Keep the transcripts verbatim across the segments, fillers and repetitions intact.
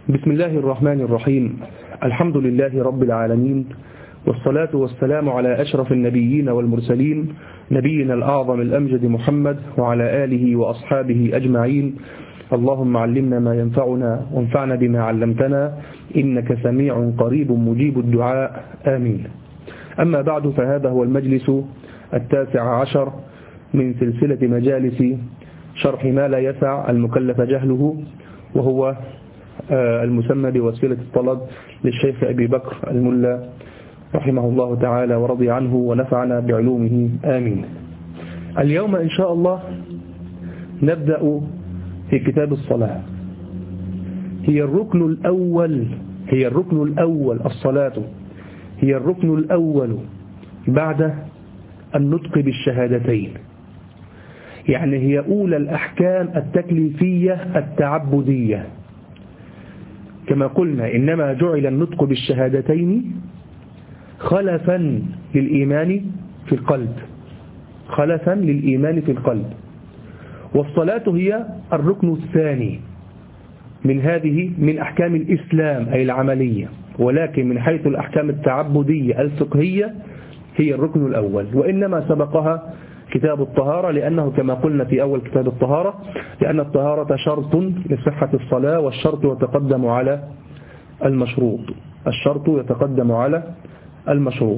بسم الله الرحمن الرحيم. الحمد لله رب العالمين، والصلاة والسلام على أشرف النبيين والمرسلين، نبينا الأعظم الأمجد محمد وعلى آله وأصحابه أجمعين. اللهم علمنا ما ينفعنا وانفعنا بما علمتنا، إنك سميع قريب مجيب الدعاء، آمين. أما بعد، فهذا هو المجلس التاسع عشر من سلسلة مجالس شرح ما لا يسع المكلف جهله، وهو المسمى بوسيلة الطلب للشيخ أبي بكر الملا رحمه الله تعالى ورضي عنه ونفعنا بعلومه، آمين. اليوم إن شاء الله نبدأ في كتاب الصلاة. هي الركن الأول هي الركن الأول الصلاة هي الركن الأول بعد النطق بالشهادتين، يعني هي أولى الأحكام التكليفية التعبدية. كما قلنا إنما جعل النطق بالشهادتين خلفا للإيمان في القلب خلفا للإيمان في القلب والصلاة هي الركن الثاني من هذه من أحكام الإسلام أي العملية، ولكن من حيث الأحكام التعبدية الفقهية هي الركن الأول، وإنما سبقها كتاب الطهارة، لأنه كما قلنا في أول كتاب الطهارة لأن الطهارة شرط لصحة الصلاة، والشرط يتقدم على المشروط الشرط يتقدم على المشروط.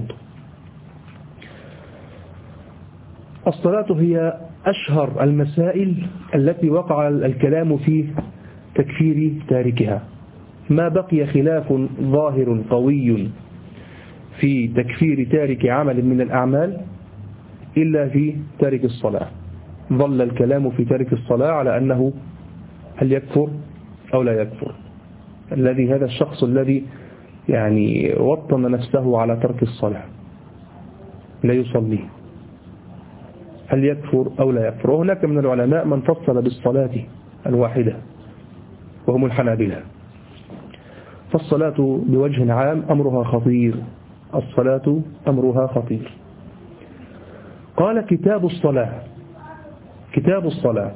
الصلاة هي أشهر المسائل التي وقع الكلام في تكفير تاركها، ما بقي خلاف ظاهر قوي في تكفير تارك عمل من الأعمال إلا في تارك الصلاة. ظل الكلام في تارك الصلاة على أنه هل يكفر أو لا يكفر. الذي هذا الشخص الذي يعني وطن نفسه على ترك الصلاة لا يصلي، هل يكفر أو لا يكفر؟ وهناك من العلماء من فصل بالصلاة الواحدة وهم الحنابلة. فالصلاة بوجه عام أمرها خطير الصلاة أمرها خطير. قال كتاب الصلاة كتاب الصلاة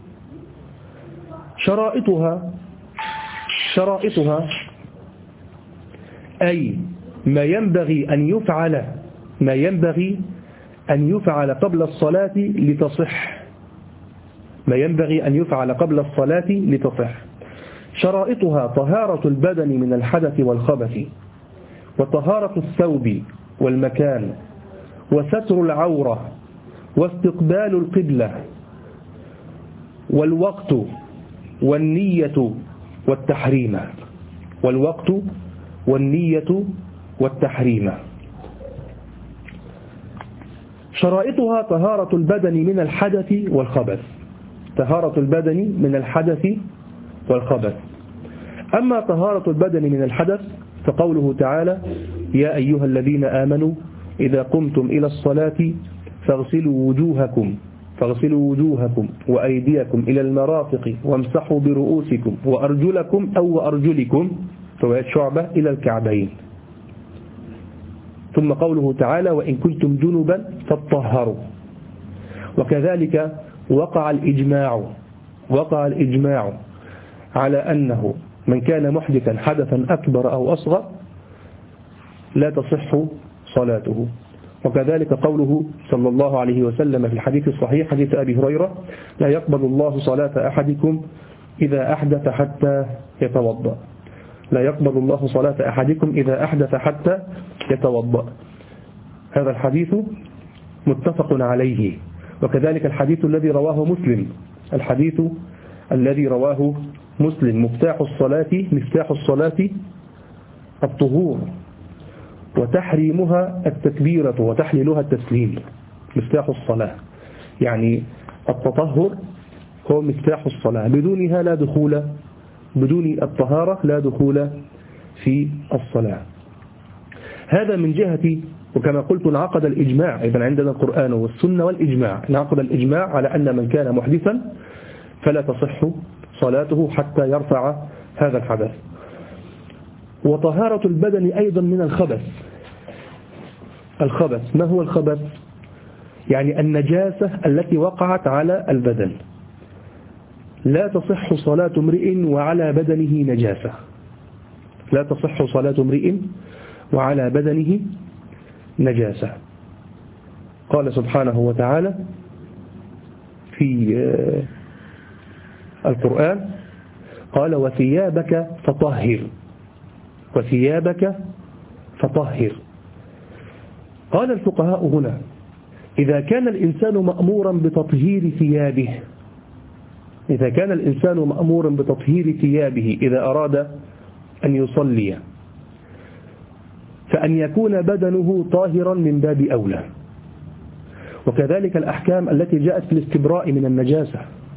شرائطها شرائطها أي ما ينبغي أن يفعل ما ينبغي أن يفعل قبل الصلاة لتصح ما ينبغي أن يفعل قبل الصلاة لتصح. شرائطها طهارة البدن من الحدث والخبث، وطهارة الثوب والمكان، وستر العورة، واستقبال القبلة، والوقت، والنية والتحريم والوقت والنية والتحريم. شرائطها طهارة البدن من الحدث والخبث طهارة البدن من الحدث والخبث. أما طهارة البدن من الحدث فقوله تعالى: يا أيها الذين آمنوا إذا قمتم إلى الصلاة فاغسلوا وجوهكم فاغسلوا وجوهكم وأيديكم إلى المرافق وامسحوا برؤوسكم وأرجلكم أو وأرجلكم رواية شعبة إلى الكعبين. ثم قوله تعالى: وإن كنتم جنبا فاطهروا. وكذلك وقع الإجماع وقع الإجماع على أنه من كان محدثا حدثا أكبر أو أصغر لا تصح صلاته. وكذلك قوله صلى الله عليه وسلم في الحديث الصحيح حديث أبي هريرة: لا يقبل الله صلاة أحدكم إذا أحدث حتى يتوضأ لا يقبل الله صلاة أحدكم إذا أحدث حتى يتوضأ. هذا الحديث متفق عليه. وكذلك الحديث الذي رواه مسلم الحديث الذي رواه مسلم مفتاح الصلاة مفتاح الصلاة الطهور، وتحريمها التكبيرة وتحليلها التسليم. مفتاح الصلاة يعني التطهر هو مفتاح الصلاة، بدونها لا دخول بدون الطهارة لا دخول في الصلاة. هذا من جهة، وكما قلت انعقد الإجماع، إذن عندنا القرآن والسنة والإجماع، انعقد الإجماع على أن من كان محدثا فلا تصح صلاته حتى يرفع هذا الحدث. وطهارة البدن أيضا من الخبث الخبث ما هو الخبث؟ يعني النجاسة التي وقعت على البدن. لا تصح صلاة امرئ وعلى بدنه نجاسة لا تصح صلاة امرئ وعلى بدنه نجاسة. قال سبحانه وتعالى في القرآن قال وثيابك فطهر، وثيابك فطهر. قال الفقهاء هنا إذا كان الإنسان مأمورا بتطهير ثيابه، إذا كان الإنسان مأمورا بتطهير ثيابه إذا أراد أن يصلي، فأن يكون بدنه طاهرا من باب أولى. وكذلك الأحكام التي جاءت في الاستبراء من النجاسة،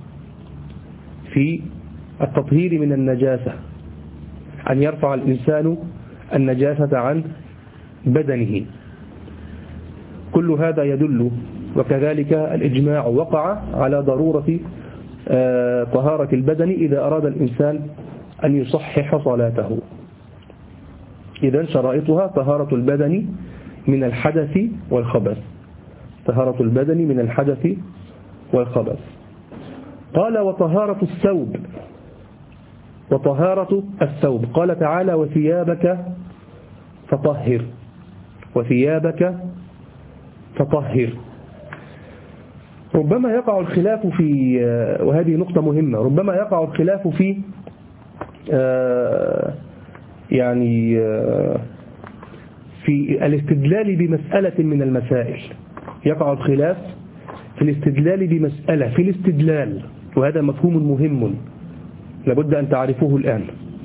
في التطهير من النجاسة، أن يرفع الإنسان النجاسة عن بدنه، كل هذا يدل. وكذلك الإجماع وقع على ضرورة طهارة البدن إذا أراد الإنسان أن يصحح صلاته. إذن شرائطها طهارة البدن من الحدث والخبث، طهارة البدن من الحدث والخبث. قال وطهارة الثوب، وطهارة الثوب قال تعالى وثيابك فطهر، وثيابك فطهر. ربما يقع الخلاف في، وهذه نقطة مهمة، ربما يقع الخلاف في يعني في الاستدلال بمسألة من المسائل، يقع الخلاف في الاستدلال بمسألة، في الاستدلال، وهذا مفهوم مهم لابد أن تعرفوه الآن.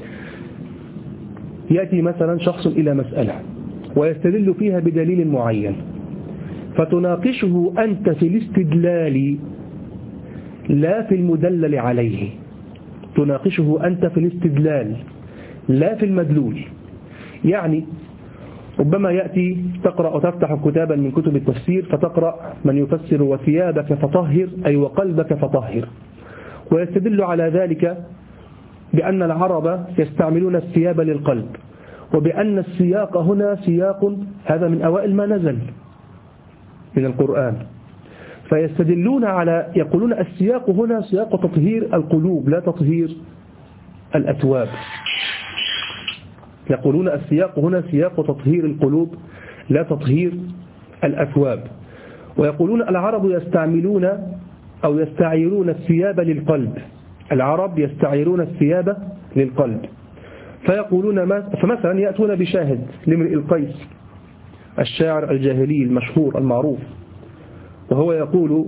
يأتي مثلا شخص إلى مسألة ويستدل فيها بدليل معين، فتناقشه أنت في الاستدلال لا في المدلل عليه، تناقشه أنت في الاستدلال لا في المدلول. يعني ربما يأتي تقرأ وتفتح كتابا من كتب التفسير فتقرأ من يفسر وثيابك فطهر أي وقلبك فطهر، ويستدل على ذلك بأن العرب يستعملون الثياب للقلب، وبأن السياق هنا سياق هذا من أوائل ما نزل من القرآن، فيستدلون على، يقولون السياق هنا سياق تطهير القلوب لا تطهير الأثواب، يقولون السياق هنا سياق تطهير القلوب لا تطهير الأثواب. ويقولون العرب يستعملون أو يستعيرون الثياب للقلب، العرب يستعيرون الثياب للقلب، فيقولون ما فمثلا يأتون بشاهد لامرئ القيس الشاعر الجاهلي المشهور المعروف، وهو يقول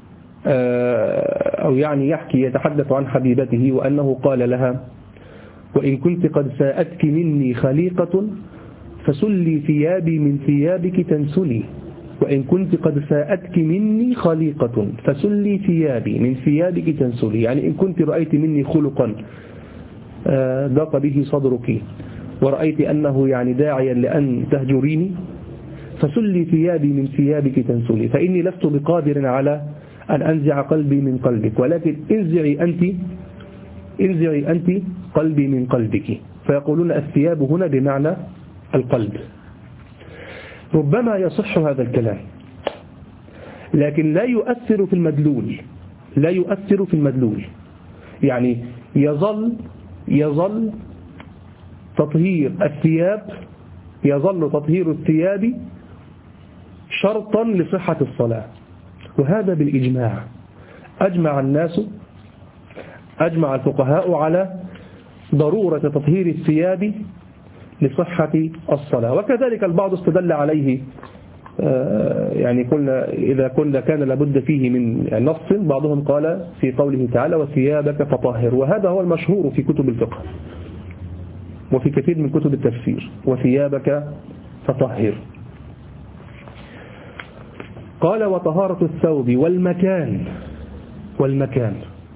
أو يعني يحكي يتحدث عن حبيبته وأنه قال لها وإن كنت قد ساءتك مني خليقة فسلي ثيابي من ثيابك تنسلي، وإن كنت قد ساءتك مني خليقة فسلي ثيابي من ثيابك تنسلي، يعني إن كنت رأيت مني خلقا ضاق به صدرك ورأيت أنه يعني داعيا لأن تهجريني فسلي ثيابي من ثيابك تنسلي، فإني لست بقادر على أن أنزع قلبي من قلبك، ولكن انزعي أنت انزعي أنت قلبي من قلبك. فيقولون الثياب هنا بمعنى القلب. ربما يصح هذا الكلام لكن لا يؤثر في المدلول، لا يؤثر في المدلول، يعني يظل يظل تطهير الثياب يظل تطهير الثياب شرطا لصحة الصلاة، وهذا بالإجماع، أجمع الناس أجمع الفقهاء على ضرورة تطهير الثياب لصحة الصلاة. وكذلك البعض استدل عليه، يعني قلنا إذا كنا كان لابد فيه من نص، بعضهم قال في قوله تعالى وثيابك فطهر، وهذا هو المشهور في كتب الفقه وفي كثير من كتب التفسير، وثيابك فطهر. قال وطهارة الثوب والمكان، والمكان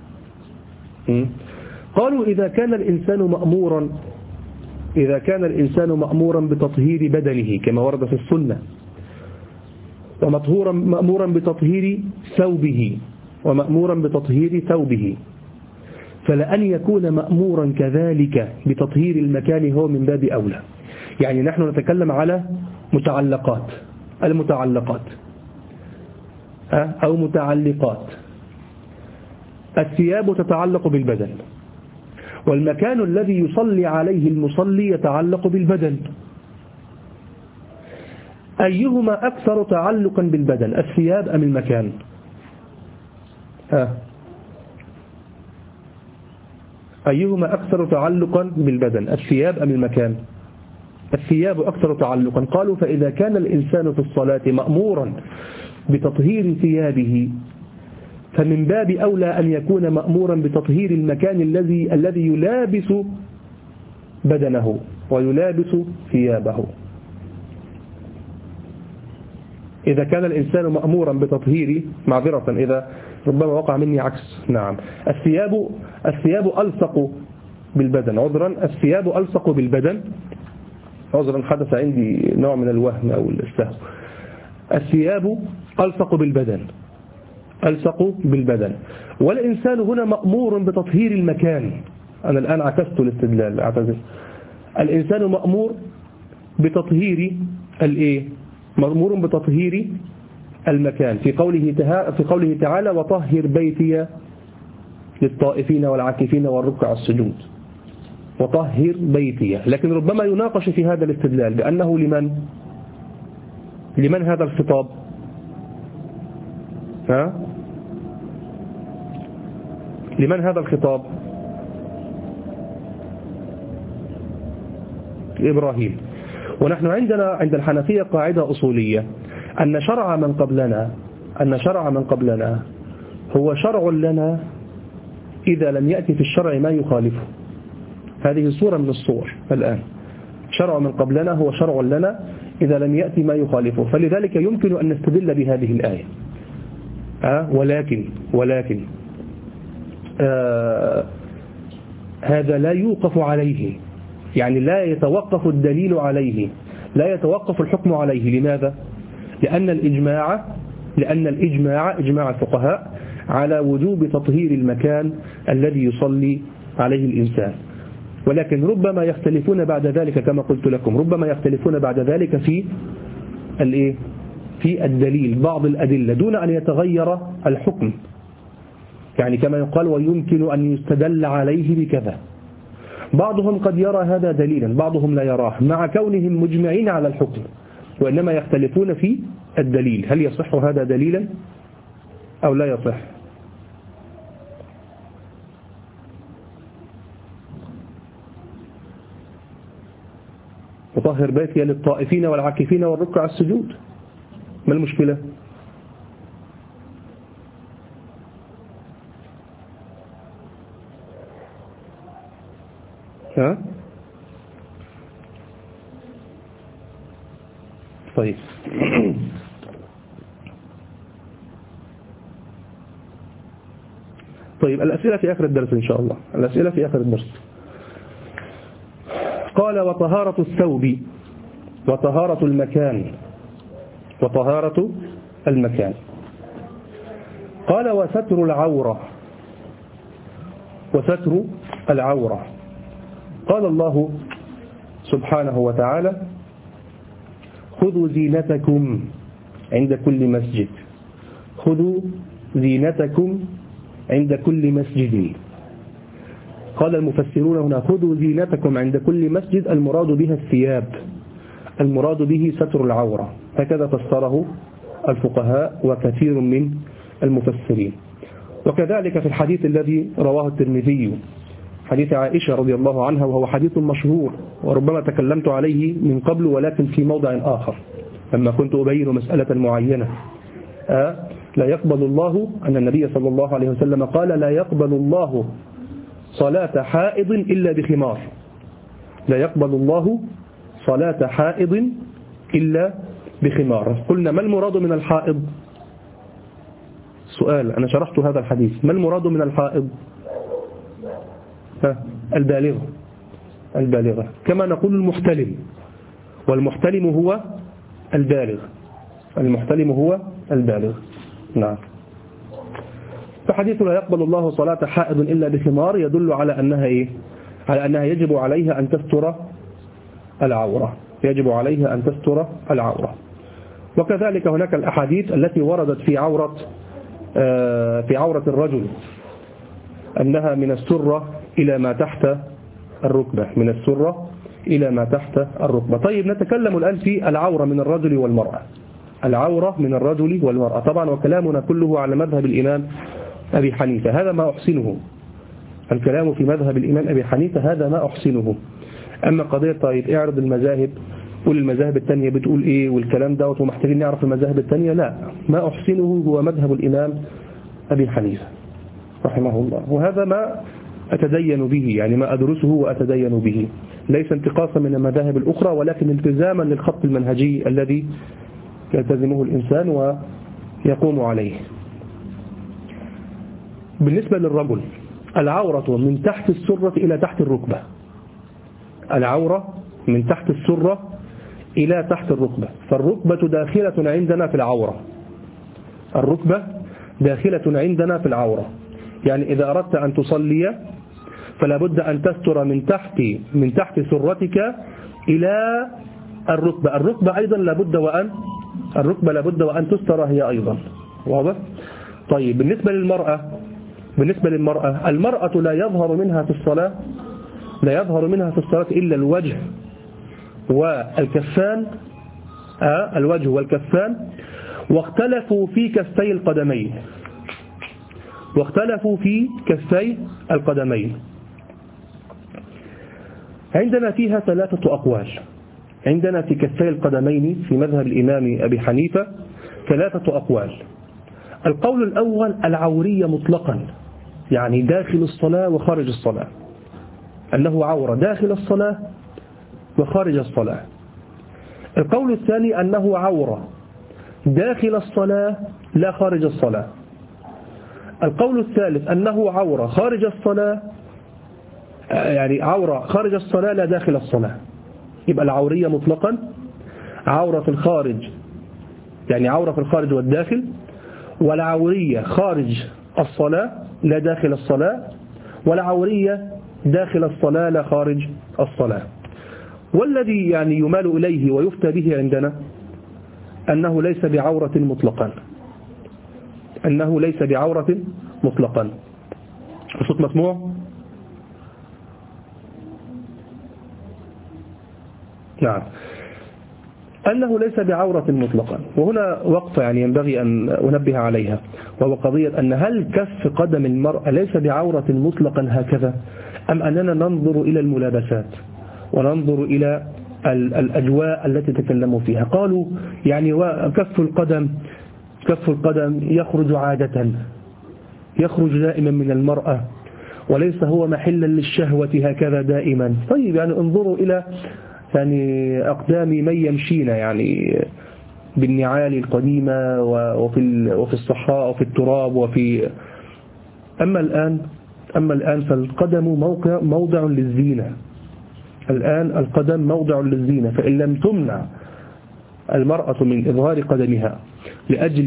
قالوا إذا كان الإنسان مأمورا إذا كان الإنسان مأمورا بتطهير بدنه كما ورد في السنة، ومطهورا مأمورا بتطهير ثوبه ومأمورا بتطهير ثوبه، فلأن يكون مأمورا كذلك بتطهير المكان هو من باب أولى. يعني نحن نتكلم على متعلقات، المتعلقات أو متعلقات، الثياب تتعلق بالبدن، والمكان الذي يصلي عليه المصلي يتعلق بالبدن. أيهما أكثر تعلقا بالبدن، الثياب أم المكان؟ ها. أيهما أكثر تعلقا بالبدن، الثياب أم المكان؟ الثياب أكثر تعلقا. قالوا فإذا كان الإنسان في الصلاة مأمورا بتطهير ثيابه فمن باب أولى أن يكون مأمورا بتطهير المكان الذي الذي يلابس بدنه ويلابس ثيابه. إذا كان الإنسان مأمورا بتطهير، معذرة إذا ربما وقع مني عكس، نعم، الثياب الثياب ألصق بالبدن، عذرا الثياب ألصق بالبدن، عذرا حدث عندي نوع من الوهم أو السهو. الثياب ألصق بالبدن، ألصق بالبدن، والإنسان هنا مأمور بتطهير المكان. أنا الآن عكست الاستدلال، أعتذر. الإنسان مأمور بتطهير الإيه؟ مأمور بتطهير المكان في قوله في قوله تعالى وطهر بيتي للطائفين والعاكفين والركع السجود، وطهر بيتي. لكن ربما يناقش في هذا الاستدلال بأنه لمن لمن هذا الخطاب؟ ها؟ لمن هذا الخطاب؟ إبراهيم. ونحن عندنا عند الحنفية قاعدة أصولية أن شرع من قبلنا أن شرع من قبلنا هو شرع لنا إذا لم يأتي في الشرع ما يخالفه. هذه صورة من الصور. الآن شرع من قبلنا هو شرع لنا إذا لم يأتي ما يخالفه، فلذلك يمكن أن نستدل بهذه الآية. أه؟ ولكن ولكن آه هذا لا يوقف عليه، يعني لا يتوقف الدليل عليه، لا يتوقف الحكم عليه. لماذا؟ لأن الإجماع لأن الإجماع إجماع الفقهاء على وجوب تطهير المكان الذي يصلي عليه الإنسان. ولكن ربما يختلفون بعد ذلك كما قلت لكم، ربما يختلفون بعد ذلك في الإيه؟ في الدليل، بعض الأدلة دون أن يتغير الحكم. يعني كما يقال ويمكن أن يستدل عليه بكذا. بعضهم قد يرى هذا دليلا، بعضهم لا يراه، مع كونهم مجمعين على الحكم، وإنما يختلفون في الدليل. هل يصح هذا دليلا أو لا يصح؟ وطهر بيتي للطائفين والعاكفين والركع السجود، ما المشكلة؟ ها؟ طيب طيب الأسئلة في آخر الدرس إن شاء الله، الأسئلة في آخر الدرس. قال وطهارة الثوب وطهارة المكان وطهارة المكان. قال وستر العورة وستر العورة. قال الله سبحانه وتعالى خذوا زينتكم عند كل مسجد، خذوا زينتكم عند كل مسجد. قال المفسرون هنا خذوا زينتكم عند كل مسجد، المراد بها الثياب، المراد به ستر العورة، هكذا فسره الفقهاء وكثير من المفسرين. وكذلك في الحديث الذي رواه الترمذي، حديث عائشة رضي الله عنها، وهو حديث مشهور وربما تكلمت عليه من قبل ولكن في موضع آخر لما كنت أبين مسألة معينة. آه لا يقبل الله، أن النبي صلى الله عليه وسلم قال لا يقبل الله صلاة حائض إلا بخمار، لا يقبل الله صلاة حائض إلا بخمار. قلنا ما المراد من الحائض؟ سؤال، أنا شرحت هذا الحديث، ما المراد من الحائض؟ البالغة، البالغة كما نقول المحتلم، والمحتلم هو البالغ، المحتلم هو البالغ. نعم. فحديث لا يقبل الله صلاة حائض إلا بخمار يدل على أنها إيه؟ على أنها يجب عليها أن تستر العورة، يجب عليها أن تستر العورة. وكذلك هناك الأحاديث التي وردت في عورة في عورة الرجل أنها من السرة إلى ما تحت الركبة، من السرة إلى ما تحت الركبة. طيب نتكلم الآن في العورة من الرجل والمرأة. العورة من الرجل والمرأة، طبعا وكلامنا كله على مذهب الإمام أبي حنيفة، هذا ما أحسنه. الكلام في مذهب الإمام أبي حنيفة هذا ما أحسنه. أما قضية طيب اعرض المذاهب، قول المذاهب التانية بتقول إيه والكلام دوت ومحتاجين نعرف المذاهب التانية، لا، ما أحسنه هو مذهب الإمام أبي حنيفة رحمه الله، وهذا ما أتدين به، يعني ما أدرسه وأتدين به، ليس انتقاصا من المذاهب الأخرى ولكن التزاما للخط المنهجي الذي يلتزمه الإنسان ويقوم عليه. بالنسبة للرجل، العورة من تحت السرة إلى تحت الركبة، العورة من تحت السرة إلى تحت الركبة، فالركبة داخلة عندنا في العورة، الركبة داخلة عندنا في العورة، يعني إذا أردت أن تصلي فلا بد أن تستر من تحت من تحت سرتك إلى الركبة، الركبة أيضا لابد وأن الركبة لابد وأن تستر هي أيضا، واضح؟ طيب بالنسبة للمرأة، بالنسبة للمرأة المرأة لا يظهر منها في الصلاة لا يظهر منها في الصلاة إلا الوجه والكفان، آه الوجه والكفان، واختلفوا في كفي القدمين واختلفوا في كفي القدمين عندنا فيها ثلاثة أقوال. عندنا في كفي القدمين في مذهب الإمام أبي حنيفة ثلاثة أقوال. القول الأول العورية مطلقا، يعني داخل الصلاة وخارج الصلاة، أنه عورة داخل الصلاة وخارج الصلاة. القول الثاني أنه عورة داخل الصلاة لا خارج الصلاة. القول الثالث أنه عورة خارج الصلاة، يعني عورة خارج الصلاة لا داخل الصلاة. يبقى العورية مطلقا عورة في الخارج، يعني عورة في الخارج والداخل، والعورية خارج الصلاة لا داخل الصلاة، والعورية داخل الصلاة لا خارج الصلاة. والذي يعني يمال إليه ويفتى به عندنا أنه ليس بعورة مطلقا، أنه ليس بعورة مطلقا. الصوت مسموع؟ نعم، أنه ليس بعورة مطلقا. وهنا وقفة يعني ينبغي أن أنبه عليها، وهو قضية أن هل كف قدم المرأة ليس بعورة مطلقا هكذا، أم أننا ننظر إلى الملابسات وننظر إلى الأجواء التي تكلموا فيها. قالوا يعني كف القدم كف القدم يخرج عادة، يخرج دائما من المرأة وليس هو محلا للشهوة هكذا دائما. طيب يعني انظروا إلى يعني أقدام من يمشين يعني بالنعال القديمة وفي وفي الصحراء وفي التراب وفي أما الآن أما الآن فالقدم موقع موضع للزينة. الآن القدم موضع للزينة، فإن لم تمنع المرأة من إظهار قدمها لأجل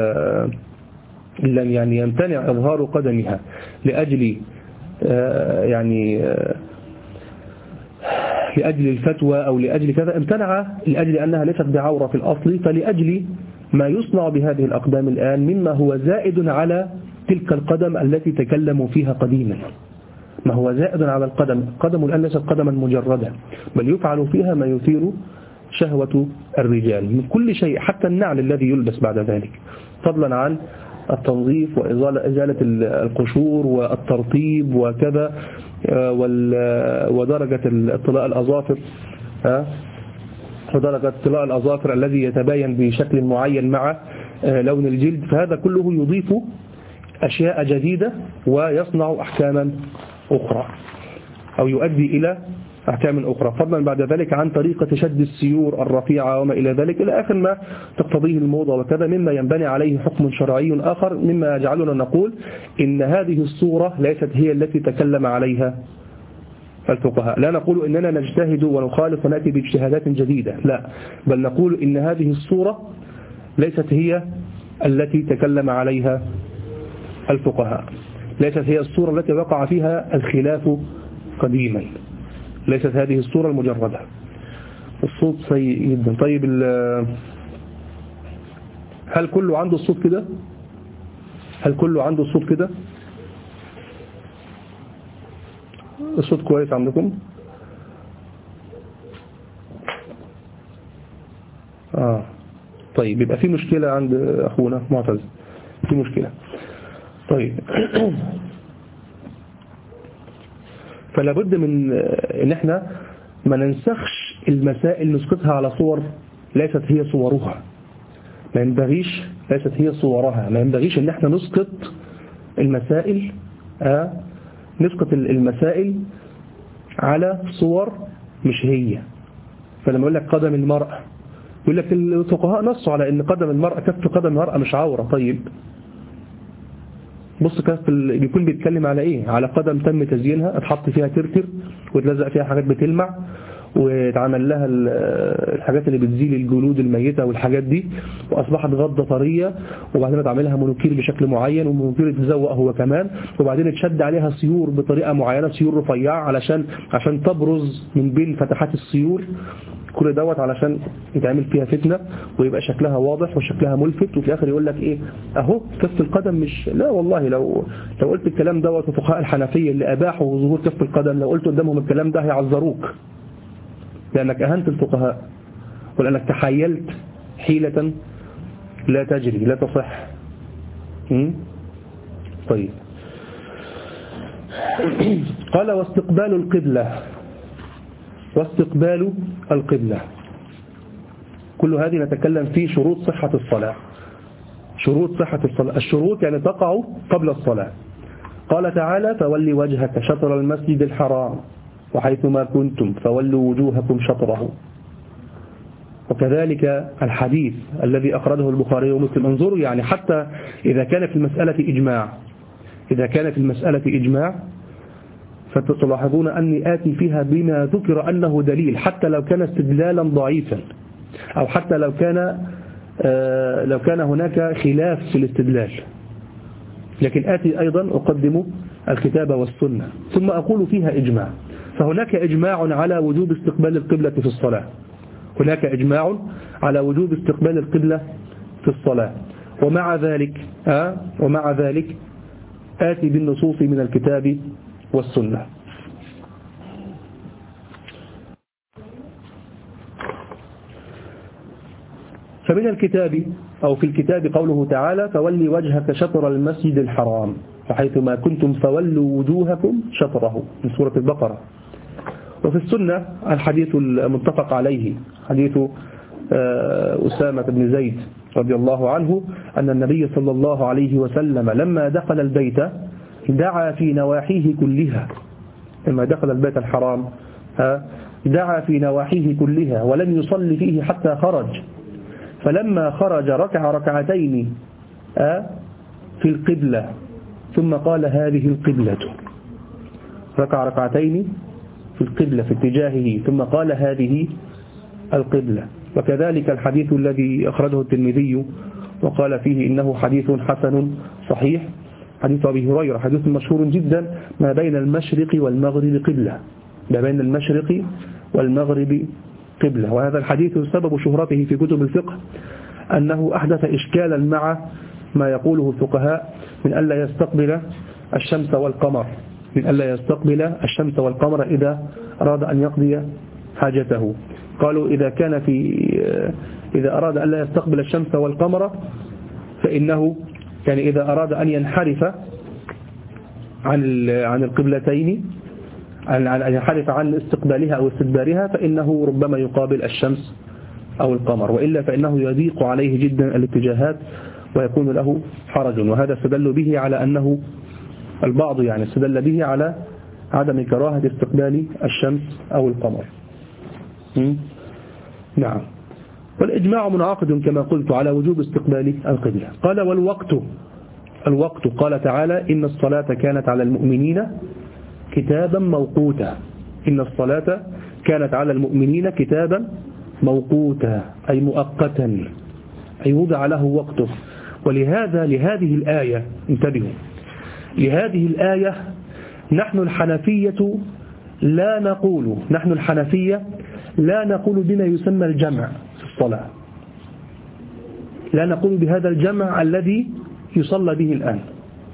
لم يعني يمتنع إظهار قدمها لأجل يعني لأجل الفتوى أو لأجل كذا، امتنع لأجل أنها ليست بعورة في الأصل، فلأجل ما يصنع بهذه الأقدام الآن مما هو زائد على تلك القدم التي تكلموا فيها قديما، ما هو زائد على القدم. القدم الآن ليست قدما مجردا، بل يفعل فيها ما يثير شهوة الرجال من كل شيء، حتى النعل الذي يلبس بعد ذلك، فضلا عن التنظيف وإزالة القشور والترطيب وكذا، ودرجة اطلاء الأظافر ودرجة اطلاء الأظافر الذي يتباين بشكل معين مع لون الجلد. فهذا كله يضيف أشياء جديدة ويصنع أحكاما أخرى أو يؤدي إلى أحكام أخرى، فضلا بعد ذلك عن طريقة شد السيور الرفيعة وما إلى ذلك إلى آخر ما تقتضيه الموضة وكذا، مما ينبني عليه حكم شرعي آخر، مما يجعلنا نقول إن هذه الصورة ليست هي التي تكلم عليها الفقهاء. لا نقول إننا نجتهد ونخالف ونأتي باجتهادات جديدة، لا، بل نقول إن هذه الصورة ليست هي التي تكلم عليها الفقهاء، ليست هي الصورة التي وقع فيها الخلاف قديما، ليست هذه الصورة المجردة. الصوت سيء جدا. طيب هل كله عنده الصوت كده؟ هل كله عنده الصوت كده؟ الصوت كويس عندكم؟ آه طيب يبقى في مشكلة عند أخونا معتز، في مشكلة. طيب فلا بد من ان احنا ما ننسخش المسائل نسقطها على صور ليست هي صورها، ما ينبغيش ليست هي صورها، ما ينبغيش ان احنا نسقط المسائل آه نسقط المسائل على صور مش هي. فلما يقول لك قدم المرأة، يقول لك الفقهاء نصوا على ان قدم المرأة كف قدم المرأة مش عورة. طيب بص كف بيكون بيتكلم على ايه؟ على قدم تم تزيينها، اتحط فيها ترتر وتلزق فيها حاجات بتلمع واتعمل لها الحاجات اللي بتزيل الجلود الميتة والحاجات دي، واصبحت غضة طرية، وبعدين اتعملها مونوكير بشكل معين، والمونوكير يتزوق هو كمان، وبعدين اتشد عليها سيور بطريقة معينة، سيور رفيعة علشان عشان تبرز من بين فتحات السيور. كل دوت علشان يتعمل فيها فتنة ويبقى شكلها واضح وشكلها ملفت، وفي الآخر يقول لك ايه اهو كف القدم مش. لا والله، لو لو قلت الكلام دوت وفقهاء الحنفية اللي اباحوا ظهور كف القدم، لو قلت قدامهم الكلام ده هيعذروك، لأنك أهنت الفقهاء ولأنك تحايلت حيلة لا تجري لا تصح. طيب قال واستقبال القبلة، واستقبال القبلة كل هذه نتكلم في شروط صحة الصلاة. شروط صحة الصلاة، الشروط يعني تقع قبل الصلاة. قال تعالى فولي وجهك شطر المسجد الحرام وحيثما كنتم فولوا وجوهكم شطره. وكذلك الحديث الذي أخرجه البخاري ومسلم. انظروا يعني حتى إذا كان في المسألة إجماع، إذا كان في المسألة إجماع فتلاحظون أني آتي فيها بما ذكر أنه دليل، حتى لو كان استدلالا ضعيفا، أو حتى لو كان آه لو كان هناك خلاف في الاستدلال، لكن آتي أيضا أقدم الكتاب والسنة ثم أقول فيها إجماع. فهناك إجماع على وجوب استقبال القبلة في الصلاة، هناك إجماع على وجوب استقبال القبلة في الصلاة، ومع ذلك آه ومع ذلك آتي بالنصوص من الكتاب والسنة. فمن الكتاب أو في الكتاب قوله تعالى فولي وجهك شطر المسجد الحرام فحيثما كنتم فولوا وجوهكم شطره من سورة البقرة. وفي السنة الحديث المتفق عليه حديث أسامة بن زيد رضي الله عنه أن النبي صلى الله عليه وسلم لما دخل البيت دعا في نواحيه كلها، لما دخل البيت الحرام دعا في نواحيه كلها ولم يصلي فيه حتى خرج، فلما خرج ركع ركعتين في القبلة ثم قال هذه القبلة، ركع ركعتين في القبلة في اتجاهه ثم قال هذه القبلة. وكذلك الحديث الذي أخرجه الترمذي وقال فيه إنه حديث حسن صحيح، حديث أبي هريرة، حديث مشهور جدا ما بين المشرق والمغرب قبلة، ما بين المشرق والمغرب قبلة. وهذا الحديث سبب شهرته في كتب الفقه أنه أحدث إشكالا مع ما يقوله الفقهاء من ألا يستقبل الشمس والقمر، من ألا يستقبل الشمس والقمر إذا أراد أن يقضي حاجته. قالوا إذا كان في إذا أراد أن لا يستقبل الشمس والقمر فإنه يعني إذا أراد أن ينحرف عن عن القبلتين، أن ينحرف عن استقبالها أو استدبارها، فإنه ربما يقابل الشمس أو القمر، وإلا فإنه يضيق عليه جدا الاتجاهات ويكون له حرج. وهذا استدل به على أنه البعض يعني استدل به على عدم كراهة استقبال الشمس أو القمر. نعم. والإجماع منعقد كما قلت على وجوب استقبال القبلة. قال والوقت، الوقت قال تعالى إن الصلاة كانت على المؤمنين كتابا موقوتا، إن الصلاة كانت على المؤمنين كتابا موقوتا أي مؤقتا، أي وضع له وقته. ولهذا لهذه الآية انتبهوا، لهذه الآية نحن الحنفية لا نقول نحن الحنفية لا نقول بما يسمى الجمع في الصلاة، لا نقول بهذا الجمع الذي يصلى به الآن،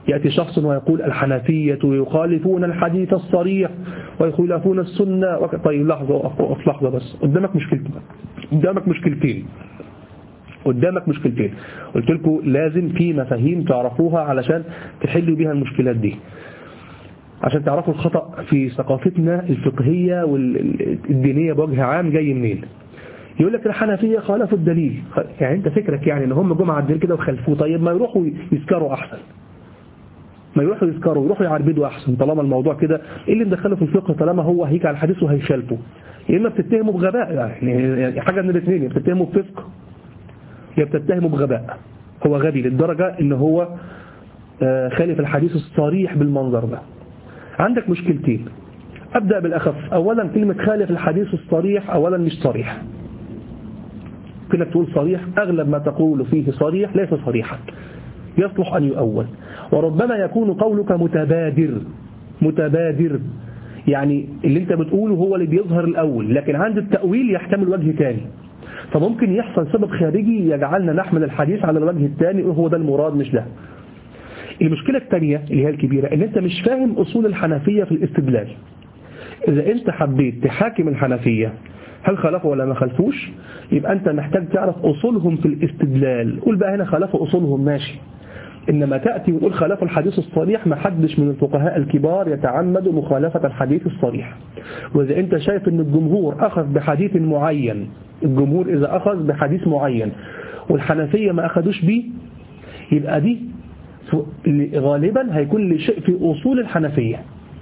يأتي شخص ويقول الحنفية يخالفون الحديث الصريح ويخالفون السنة. طيب لحظة وقف لحظة بس، قدامك مشكلتين قدامك مشكلتين قدامك مشكلتين قلت لكم لازم في مفاهيم تعرفوها علشان تحلوا بيها المشكلات دي، عشان تعرفوا الخطأ في ثقافتنا الفقهية والدينية بوجه عام جاي منين. يقول لك الحنفية خالفوا الدليل، يعني انت فكرك يعني ان هم جمعة على الدليل كده وخلفوه. طيب ما يروحوا يسكروا احسن، ما يروحوا يسكروا يروحوا يعربدوا احسن. طالما الموضوع كده ايه اللي مدخله في الفقه؟ طالما هو هيجي على الحديث وهيخالفه، يا اما بتتهمه بغباء، يعني حاجه من الاثنين، يا بتتهمه بفسق يا بتتهمه بغباء. هو غبي للدرجه ان هو خالف الحديث الصريح بالمنظر ده. عندك مشكلتين، ابدا بالاخف. اولا كلمه خالف الحديث الصريح اولا مش صريح، كنك تقول صريح اغلب ما تقول فيه صريح ليس صريحا، يصلح ان يؤول. وربما يكون قولك متبادر متبادر يعني اللي انت بتقوله هو اللي بيظهر الأول، لكن عند التأويل يحتمل وجه ثاني، فممكن يحصل سبب خارجي يجعلنا نحمل الحديث على الوجه الثاني وهو ده المراد مش ده. المشكلة الثانية اللي هي الكبيرة ان انت مش فاهم أصول الحنفية في الاستدلال. إذا انت حبيت تحاكم الحنفية هل خالفوا ولا ما خالفوش، يبقى انت محتاج تعرف أصولهم في الاستدلال. قول بقى هنا خالفوا أصولهم ماشي، إنما تأتي وتقول خالفوا الحديث الصريح، ما حدش من الفقهاء الكبار يتعمد مخالفة الحديث الصريح. وإذا أنت شايف أن الجمهور أخذ بحديث معين، الجمهور إذا أخذ بحديث معين والحنفية ما أخذوش به، يبقى دي غالبا هيكون لشيء في أصول الحنفية.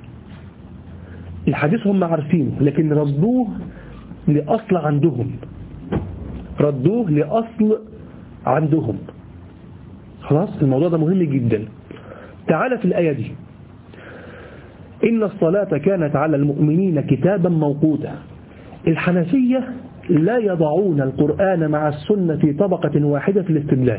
الحديث هم عارفينه لكن ردوه لأصل عندهم، ردوه لأصل عندهم. خلاص الموضوع ده مهم جدا. تعال في الآية دي، إن الصلاة كانت على المؤمنين كتابا موقوتا. الحنفية لا يضعون القرآن مع السنة في طبقة واحدة في الاستدلال.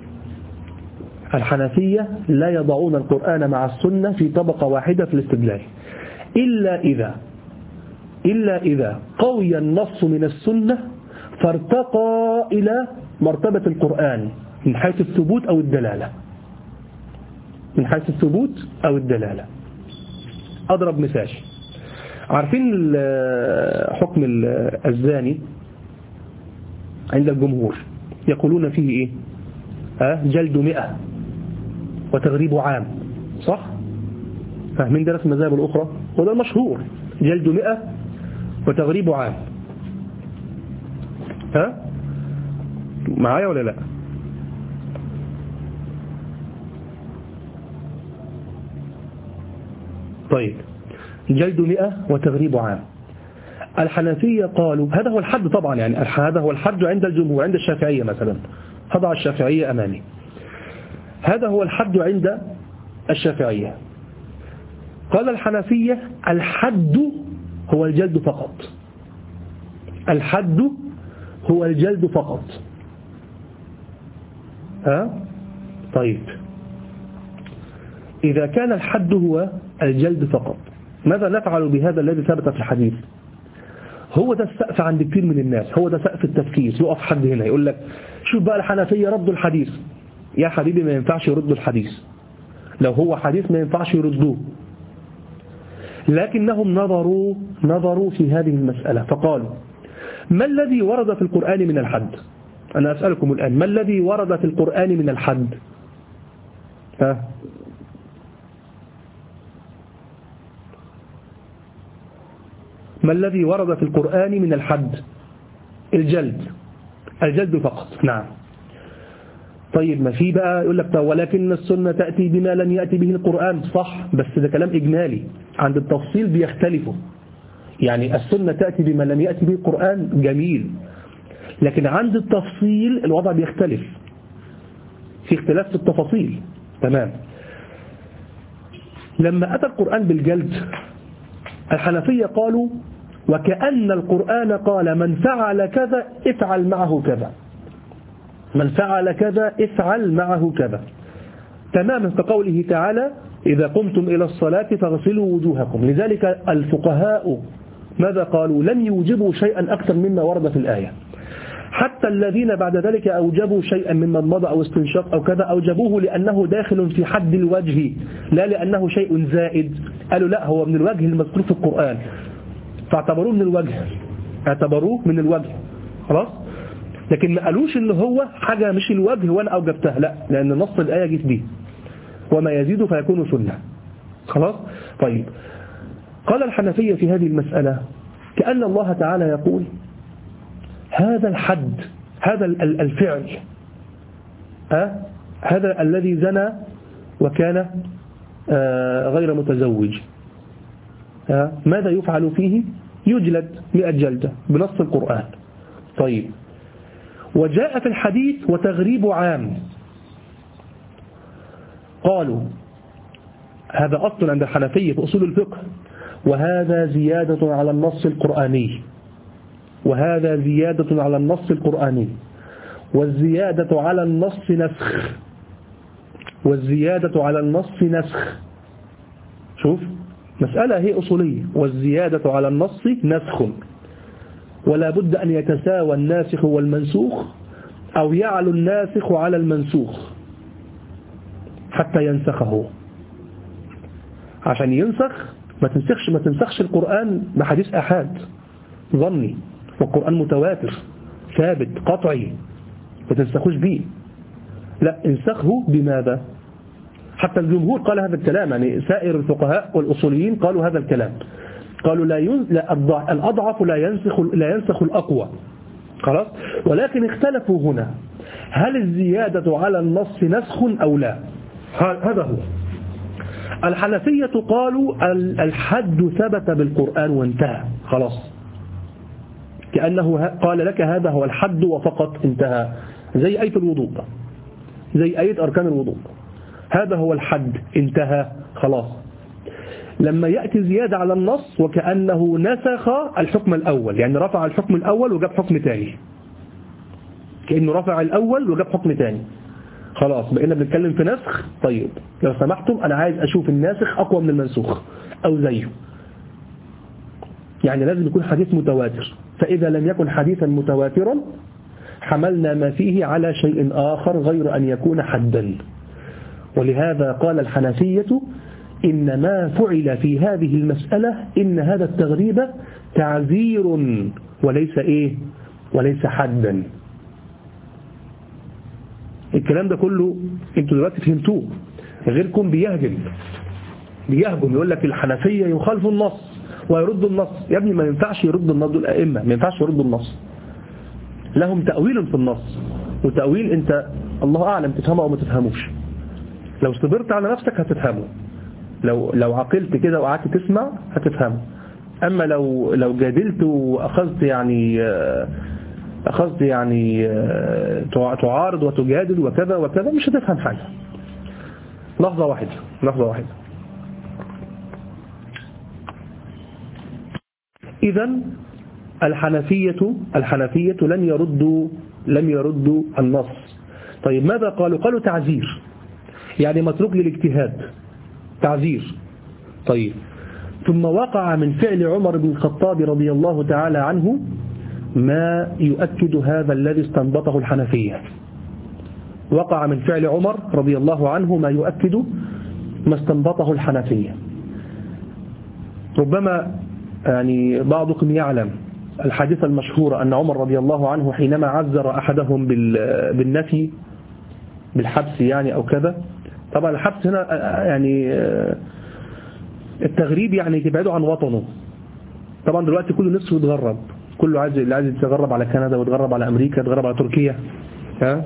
الحنفية لا يضعون القرآن مع السنة في طبقة واحدة في الاستدلال إلا إذا إلا إذا قوي النص من السنة فارتقى إلى مرتبة القرآن من حيث الثبوت أو الدلالة، من حيث الثبوت أو الدلالة. أضرب مثال، عارفين حكم الزاني عند الجمهور يقولون فيه إيه؟ أه؟ جلد مئة وتغريب عام، صح؟ فاهمين درس المذاهب الأخرى؟ وده المشهور، جلد مئة وتغريب عام. ها؟ أه؟ معايا ولا لا؟ طيب جلد مئة وتغريب عام. الحنفية قالوا هذا هو الحد طبعا، يعني هذا هو الحد عند الجمهور. عند الشافعية مثلا، هضع الشافعية أمامي، هذا هو الحد عند الشافعية. قال الحنفية الحد هو الجلد فقط، الحد هو الجلد فقط. ها؟ طيب إذا كان الحد هو الجلد فقط، ماذا نفعل بهذا الذي ثبت في الحديث؟ هو ده السقف عند كثير من الناس، هو ده سقف التفكير. يقف حد هنا يقول لك شوف بقى الحنفية ردوا الحديث. يا حبيبي ما ينفعش يردوا الحديث، لو هو حديث ما ينفعش يردوه، لكنهم نظروا نظروا في هذه المسألة فقالوا ما الذي ورد في القرآن من الحد؟ أنا أسألكم الآن، ما الذي ورد في القرآن من الحد؟ ها؟ ما الذي ورد في القرآن من الحد؟ الجلد، الجلد فقط. نعم. طيب ما في بقى يقول لك ولكن السنة تأتي بما لم يأتي به القرآن، صح، بس ده كلام إجمالي، عند التفصيل بيختلفوا. يعني السنة تأتي بما لم يأتي به القرآن جميل، لكن عند التفصيل الوضع بيختلف، في اختلاف في التفاصيل. تمام. لما أتى القرآن بالجلد الحنفية قالوا وكأن القرآن قال من فعل كذا افعل معه كذا، من فعل كذا افعل معه كذا، تماما كقوله تعالى إذا قمتم إلى الصلاة فاغسلوا وجوهكم. لذلك الفقهاء ماذا قالوا؟ لم يوجبوا شيئا أكثر مما ورد في الآية. حتى الذين بعد ذلك أوجبوا شيئا مما مضى أو استنشاق أو كذا أوجبوه لأنه داخل في حد الوجه لا لأنه شيء زائد. قالوا لا هو من الوجه المذكور في القرآن فاعتبروه من الوجه اعتبروه من الوجه خلاص. لكن ما قالوش إن هو حاجة مش الوجه وأنا أوجبتها لا لأن نص الآية جت به وما يزيد فيكون سنة خلاص. طيب قال الحنفية في هذه المسألة كأن الله تعالى يقول هذا الحد هذا الفعل أه؟ هذا الذي زنى وكان آه غير متزوج أه؟ ماذا يفعل فيه؟ يجلد مئة جلدة بنص القرآن. طيب وجاء في الحديث وتغريب عام قالوا هذا أصل عند الحنفية في أصول الفقه وهذا زيادة على النص القرآني وهذا زيادة على النص القرآني والزيادة على النص نسخ والزيادة على النص نسخ. شوف مسألة هي أصولية والزيادة على النص نسخ ولا بد أن يتساوى الناسخ والمنسوخ أو يعلو الناسخ على المنسوخ حتى ينسخه. عشان ينسخ ما تنسخش ما تنسخش القرآن بحديث أحاد ظني والقرآن متواتر ثابت قطعي ما تنسخوش به لا انسخه بماذا؟ حتى الجمهور قال هذا الكلام يعني سائر الفقهاء والأصوليين قالوا هذا الكلام قالوا لا, ين... لا الأضعف لا ينسخ لا ينسخ الأقوى خلاص. ولكن اختلفوا هنا هل الزيادة على النص نسخ أو لا؟ هذا هو. الحنفية قالوا الحد ثبت بالقرآن وانتهى خلاص كأنه قال لك هذا هو الحد وفقط انتهى زي آية الوضوء زي آية أركان الوضوء هذا هو الحد انتهى خلاص. لما يأتي زيادة على النص وكأنه نسخ الحكم الأول يعني رفع الحكم الأول وجاب حكم تاني كأنه رفع الأول وجاب حكم تاني خلاص بقينا بنتكلم في نسخ. طيب لو سمحتم أنا عايز أشوف الناسخ أقوى من المنسوخ أو زيه يعني لازم يكون حديث متواتر فإذا لم يكن حديثا متواترا حملنا ما فيه على شيء آخر غير أن يكون حدا. ولهذا قال الحنفية إن ما فعل في هذه المسألة إن هذا التغريب تعذير وليس إيه وليس حدا. الكلام ده كله انتوا دلوقتي فهمتوه. غيركم بيهجم بيهجم يقول لك الحنفية يخالفوا النص ويرد النص. يا ابني ما ينفعش يرد النص الأئمة ما ينفعش يرد النص لهم تأويل في النص وتأويل انت الله أعلم تفهمه أو ما تفهموش. لو صبرت على نفسك هتفهمه لو لو عقلت كده وقعدت تسمع هتفهمه. أما لو لو جادلت وأخذت يعني أخذت يعني تعارض وتجادل وكذا وكذا مش هتفهم حاجة. لحظة واحدة لحظة واحدة. إذن الحنفية الحنفية لم يردوا لم يردوا النص. طيب ماذا قالوا؟ قالوا تعذير يعني متروك للاجتهاد تعذير. طيب ثم وقع من فعل عمر بن الخطاب رضي الله تعالى عنه ما يؤكد هذا الذي استنبطه الحنفية. وقع من فعل عمر رضي الله عنه ما يؤكد ما استنبطه الحنفية. ربما يعني بعضكم يعلم الحديث المشهور أن عمر رضي الله عنه حينما عذر أحدهم بالنفي بالحبس يعني أو كذا. طبعا الحبس هنا يعني التغريب يعني تبعده عن وطنه. طبعا دلوقتي كله نفسه يتغرب كله عايز اللي عايز يتغرب على كندا ويتغرب على أمريكا يتغرب على تركيا ها.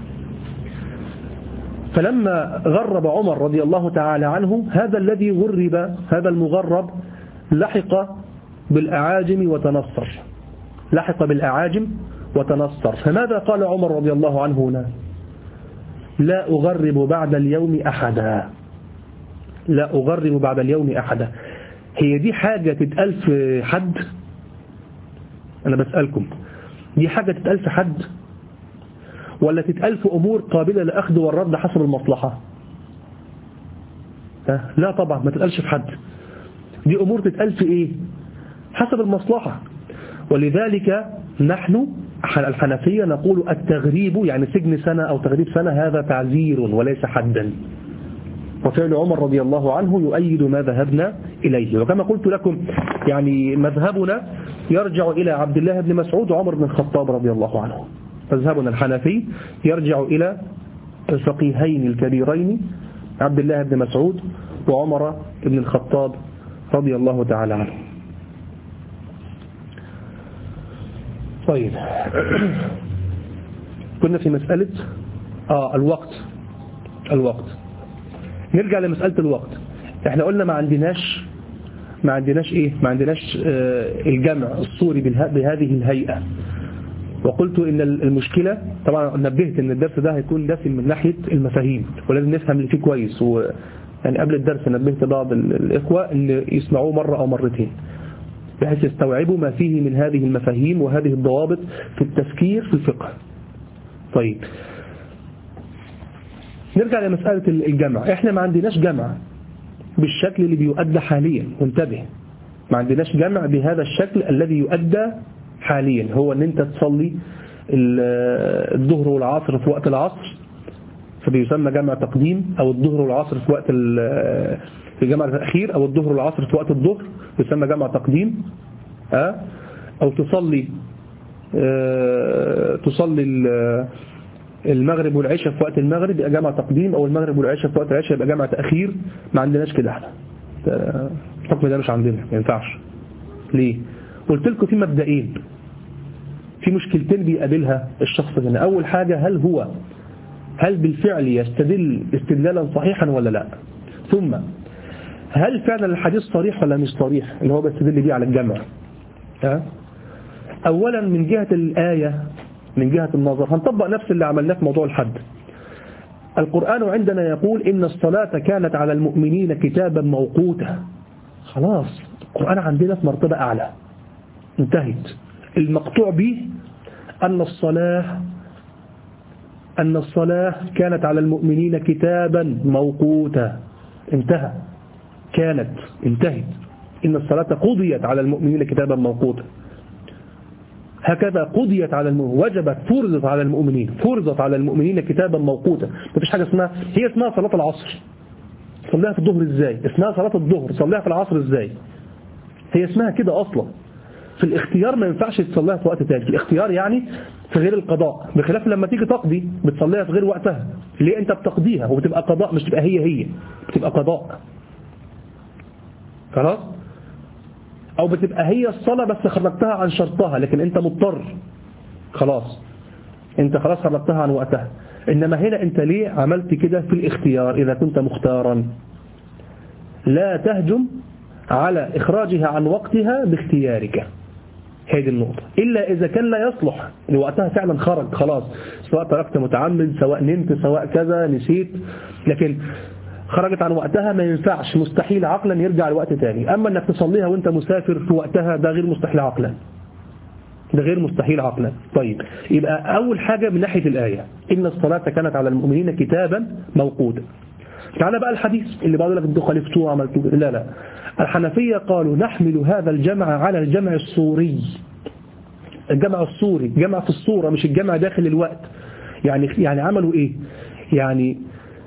فلما غرب عمر رضي الله تعالى عنه هذا الذي غرب هذا المغرب لحق بالأعاجم وتنصر لحق بالأعاجم وتنصر. فماذا قال عمر رضي الله عنه هنا؟ لا أغرب بعد اليوم أحدا لا أغرب بعد اليوم أحدا. هي دي حاجة تتقال في حد؟ أنا بسألكم دي حاجة تتقال في حد ولا تتقال في أمور قابلة لأخذ والرد حسب المصلحة؟ لا طبعا ما تتقالش في حد. دي أمور تتقال في إيه؟ حسب المصلحة. ولذلك نحن الحنفية نقول التغريب يعني سجن سنة أو تغريب سنة هذا تعزير وليس حدا، وفعل عمر رضي الله عنه يؤيد ما ذهبنا إليه. وكما قلت لكم يعني مذهبنا يرجع إلى عبد الله بن مسعود وعمر بن الخطاب رضي الله عنه. مذهبنا الحنفي يرجع إلى الفقيهين الكبيرين عبد الله بن مسعود وعمر بن الخطاب رضي الله تعالى عنه. طيب كنا في مسألة آه الوقت الوقت نرجع لمسألة الوقت. احنا قلنا ما عندناش ما عندناش ايه ما عندناش آه الجمع الصوري بهذه الهيئة، وقلت ان المشكلة طبعا نبهت ان الدرس ده هيكون دسم من ناحية المفاهيم ولازم نفهم اللي فيه كويس، و يعني قبل الدرس نبهت بعض الإخوة ان يسمعوه مرة او مرتين بحيث يستوعبوا ما فيه من هذه المفاهيم وهذه الضوابط في التفكير في الفقه. طيب نرجع لمسألة الجمع. احنا ما عندناش جمع بالشكل اللي بيؤدى حاليا، وانتبه ما عندناش جمع بهذا الشكل الذي يؤدى حاليا، هو ان انت تصلي الظهر والعصر في وقت العصر فبيسمى جمع تقديم، او الظهر والعصر في وقت في جمع التأخير، او الظهر والعصر في وقت الظهر يسمى جمع تقديم، اه او تصلي اه تصلي المغرب والعشاء في وقت المغرب يبقى جمع تقديم، او المغرب والعشاء في وقت العشاء يبقى جمع تأخير. ما عندناش كده احنا، الحكم ده مش عندنا، ما ينفعش. ليه؟ قلت لكم في مبدئين، في مشكلتين بيقابلها الشخص هنا. اول حاجة هل هو هل بالفعل يستدل استدلالا صحيحا ولا لا، ثم هل فعلا الحديث صريح ولا مش صريح اللي هو بيستدل بيه على الجمع. ها؟ اولا من جهة الآية من جهة النظر هنطبق نفس اللي عملناه في موضوع الحد. القرآن عندنا يقول إن الصلاة كانت على المؤمنين كتابا موقوتا. خلاص القرآن عندنا في مرتبة أعلى، انتهت. المقطوع به أن الصلاة أن الصلاة كانت على المؤمنين كتابا موقوتا، انتهى، كانت انتهت. إن الصلاة قضيت على المؤمنين كتابا موقوتا، هكذا قضيت على المؤمنين، وجبت فرضت على المؤمنين فرضت على المؤمنين كتابا موقوتا. مفيش حاجة اسمها هي اسمها صلاة العصر صليها في الظهر ازاي، اسمها صلاة الظهر صليها في العصر ازاي، هي اسمها كده أصلا. في الاختيار ما ينفعش تصليها في وقت تاني، الاختيار يعني في غير القضاء، بخلاف لما تيجي تقضي بتصليها في غير وقتها. ليه؟ انت بتقضيها وبتبقى قضاء، مش تبقى هي هي بتبقى قضاء، خلاص، او بتبقى هي الصلاة بس خرجتها عن شرطها لكن انت مضطر، خلاص انت خلاص خرجتها عن وقتها. انما هنا انت ليه عملت كده في الاختيار؟ اذا كنت مختارا لا تهجم على اخراجها عن وقتها باختيارك، هذه النقطة، إلا إذا كان لا يصلح لوقتها فعلا خرج خلاص، سواء تركت متعمد سواء نمت سواء كذا نسيت، لكن خرجت عن وقتها ما ينفعش، مستحيل عقلا يرجع لوقت تاني. أما أنك تصليها وانت مسافر في وقتها ده غير مستحيل عقلا، ده غير مستحيل عقلا. طيب يبقى أول حاجة من ناحية الآية إن الصلاة كانت على المؤمنين كتابا موقوتا. تعالى بقى الحديث اللي بقول لك انتوا خالفتوه وعملتوه، لا لا، الحنفية قالوا نحمل هذا الجمع على الجمع الصوري. الجمع الصوري جمع في الصورة مش الجمع داخل الوقت. يعني يعني عملوا ايه؟ يعني